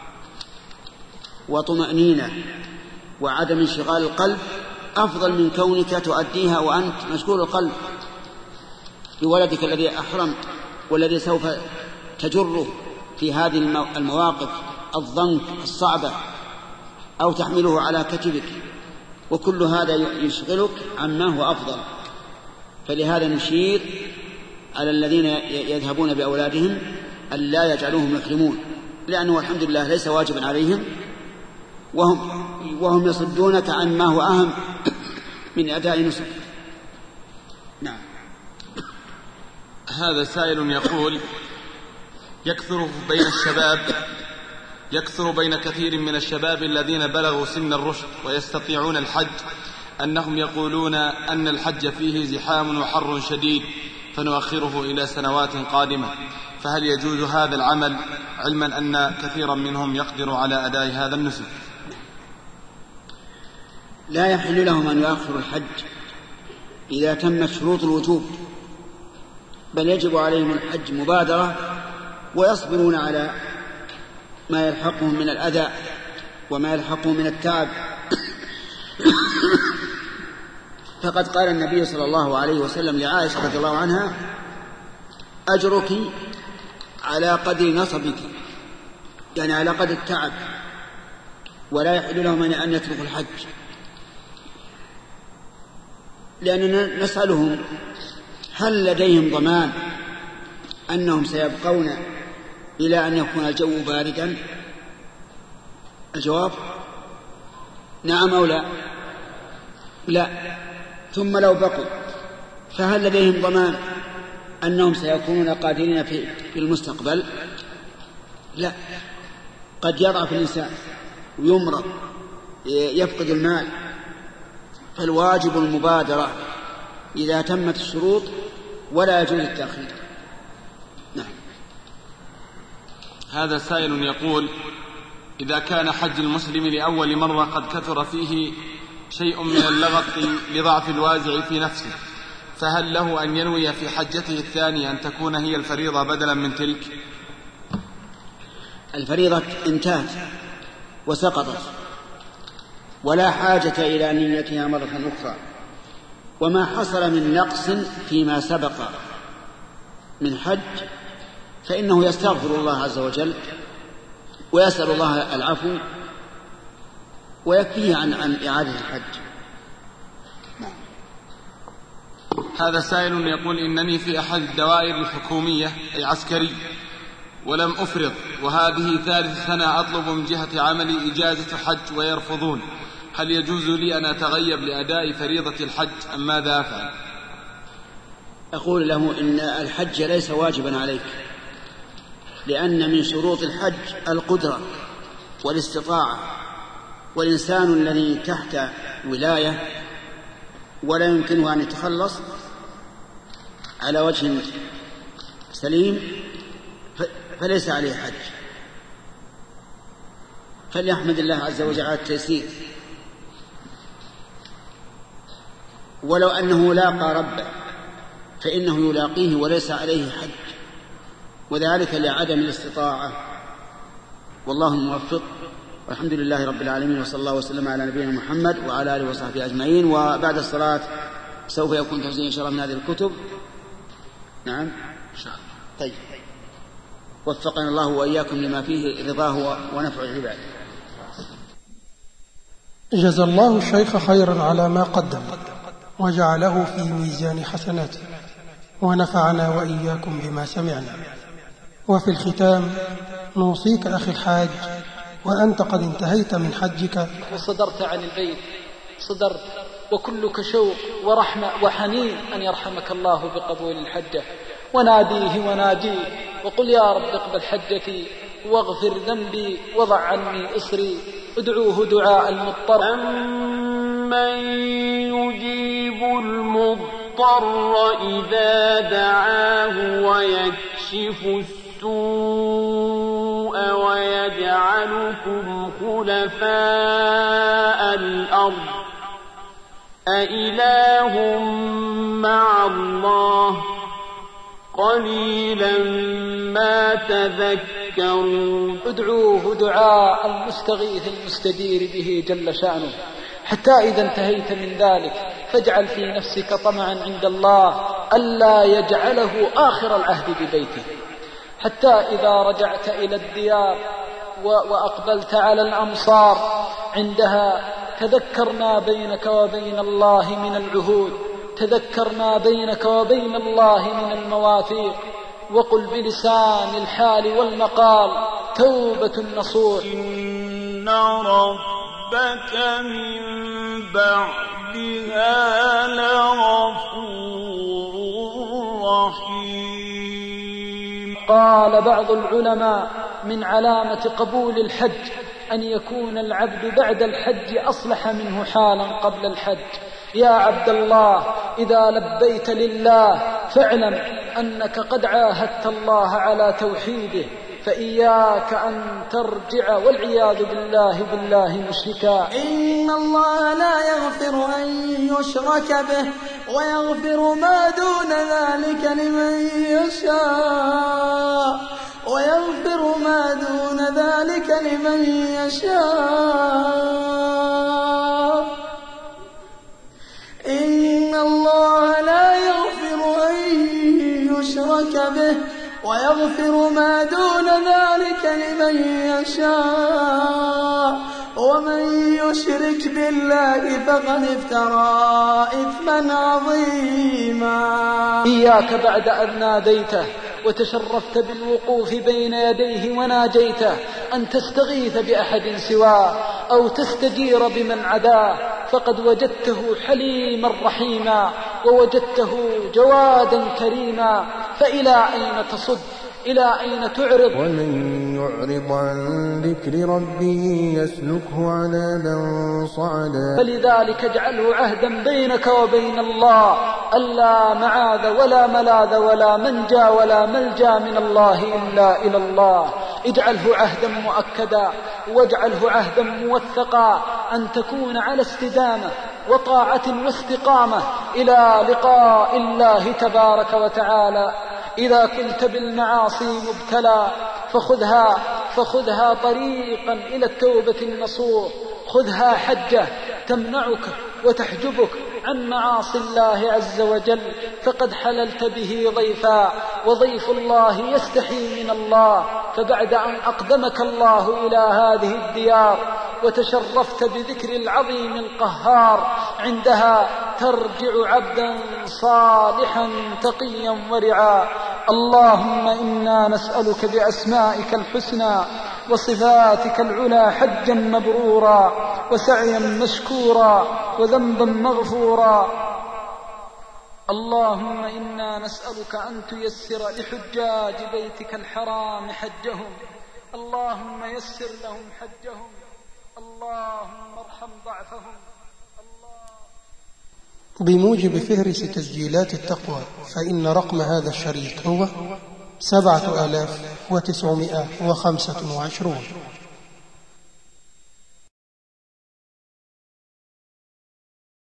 وطمأنينة وعدم انشغال القلب أفضل من كونك تؤديها وأنت مشغول القلب بولدك الذي أحرمت والذي سوف تجره في هذه المواقف الضنك الصعبة أو تحمله على كتفك، وكل هذا يشغلك عما هو أفضل. فلهذا نشير على الذين يذهبون بأولادهم أن لا يجعلوهم يحرمون، لأنه الحمد لله ليس واجبا عليهم، وهم يصدونك عن ما هو أهم من أداء نسك. نعم. هذا سائل يقول: يكثر بين كثير من الشباب الذين بلغوا سن الرشد ويستطيعون الحج أنهم يقولون أن الحج فيه زحام وحر شديد فنؤخره إلى سنوات قادمة، فهل يجوز هذا العمل علما أن كثيرا منهم يقدر على أداء هذا النسك؟ لا يحل لهم أن يؤخروا الحج إذا تمت شروط الوجوب، بل يجب عليهم الحج مبادرة ويصبرون على ما يلحقهم من الأذى وما يلحقهم من التعب. فقد قال النبي صلى الله عليه وسلم لعائشة رضي الله عنها: أجرك على قدر نصبك، يعني على قدر التعب، ولا يحل لهم أن يتركوا الحج. لأننا نسألهم: هل لديهم ضمان أنهم سيبقون إلى أن يكون الجو باردا؟ الجواب: نعم أو لا؟ لا. ثم لو بقوا فهل لديهم ضمان أنهم سيكونون قادرين في المستقبل؟ لا. قد يضعف الإنسان ويمرض يفقد المال، فالواجب المبادرة إذا تمت الشروط ولا يجوز التأخير. نعم. هذا سائل يقول: إذا كان حج المسلم لأول مرة قد كثر فيه شيء من اللغط لضعف الوازع في نفسه، فهل له أن ينوي في حجته الثانية أن تكون هي الفريضة بدلا من تلك؟ الفريضة انتهت وسقطت، ولا حاجة إلى نيتها مرة أخرى، وما حصل من نقص فيما سبق من حج فإنه يستغفر الله عز وجل ويسأل الله العفو ويكفيه عن إعادة الحج. هذا سائل يقول: إنني في أحد الدوائر الحكومية أي عسكري ولم أفرض، وهذه ثالث سنة أطلب من جهة عملي إجازة حج ويرفضون، هل يجوز لي أن أتغيب لأداء فريضة الحج أم ماذا أفعل؟ أقول له إن الحج ليس واجبا عليك، لأن من شروط الحج القدرة والاستطاعة، والإنسان الذي تحت ولاية ولا يمكنه أن يتخلص على وجه سليم فليس عليه حج، فليحمد الله عز وجل على التيسير. ولو أنه لاقى ربه فإنه يلاقيه وليس عليه حج، وذلك لعدم الاستطاعة، والله الموفق والحمد لله رب العالمين، وصلى الله وسلم على نبينا محمد وعلى آله وصحبه أجمعين. وبعد الصلاة سوف يكون توزيع إن شاء الله من هذه الكتب. نعم إن شاء الله. طيب، وفقنا الله وإياكم لما فيه رضاه ونفع العباد. جزا الله الشيخ خيرا على ما قدم وجعله في ميزان حسناته، ونفعنا وإياكم بما سمعنا. وفي الختام نوصيك أخي الحاج، وأنت قد انتهيت من حجك وصدرت عن البيت، صدرت وكلك شوق ورحمة وحنين أن يرحمك الله بقبول الحجة، وناديه وناديه وقل يا رب اقبل حجتي واغفر ذنبي وضع عني إصري. ادعوه دعاء المضطر. أمن يجيب المضطر إذا دعاه ويكشف السوء ويجعلكم خلفاء الأرض أإله مع الله قليلا ما تذكرون. ادعوه دعاء المستغيث المستجير به جل شأنه، حتى إذا انتهيت من ذلك فاجعل في نفسك طمعا عند الله ألا يجعله آخر العهد ببيته، حتى إذا رجعت إلى الديار وأقبلت على الأمصار عندها تذكرنا بينك وبين الله من العهود، تذكرنا بينك وبين الله من المواثيق، وقل بلسان الحال والمقال توبة نصوح. إن ربك من بعدها لغفور رحيم. قال بعض العلماء من علامة قبول الحج أن يكون العبد بعد الحج أصلح منه حالا قبل الحج. يا عبد الله، إذا لبيت لله فاعلم أنك قد عاهدت الله على توحيده، فإياك أن ترجع والعياذ بالله مشركا. إن الله لا يغفر أن يشرك به ويغفر ما دون ذلك لمن يشاء، ويغفر ما دون ذلك لمن يشاء. إن الله لا يغفر أن يشرك به ويغفر ما دون ذلك لمن يشاء، ومن يشرك بالله فقد افترى إثما عظيما. إياك بعد أن ناديته وتشرفت بالوقوف بين يديه وناجيته أن تستغيث بأحد سواه أو تستجير بمن عداه، فقد وجدته حليما رحيما ووجدته جوادا كريما، فإلى أين تصد؟ إلى أين تعرض؟ ومن يعرض عن ذكر ربه يسلكه عذابا صعدا. فلذلك اجعله عهدا بينك وبين الله ألا معاذ ولا ملاذ ولا منجى ولا ملجى من الله إلا إلى الله. اجعله عهدا مؤكدا واجعله عهدا موثقا أن تكون على استدامة وطاعة واستقامة إلى لقاء الله تبارك وتعالى. إذا كنت بالمعاصي مبتلى فخذها طريقا إلى التوبة النصوح، خذها حجة تمنعك وتحجبك عن معاصي الله عز وجل، فقد حللت به ضيفا، وضيف الله يستحي من الله. فبعد أن أقدمك الله إلى هذه الديار وتشرفت بذكر العظيم القهار، عندها ترجع عبدا صالحا تقيا ورعا. اللهم إنا نسألك بأسمائك الحسنى وصفاتك العلى حجا مبرورا وسعيا مشكورا وذنبا مغفورا. اللهم إنا نسألك أن تيسر لحجاج بيتك الحرام حجهم، اللهم يسر لهم حجهم، اللهم ارحم ضعفهم. بموجب فهرس تسجيلات التقوى، فإن رقم هذا الشريط هو 7925.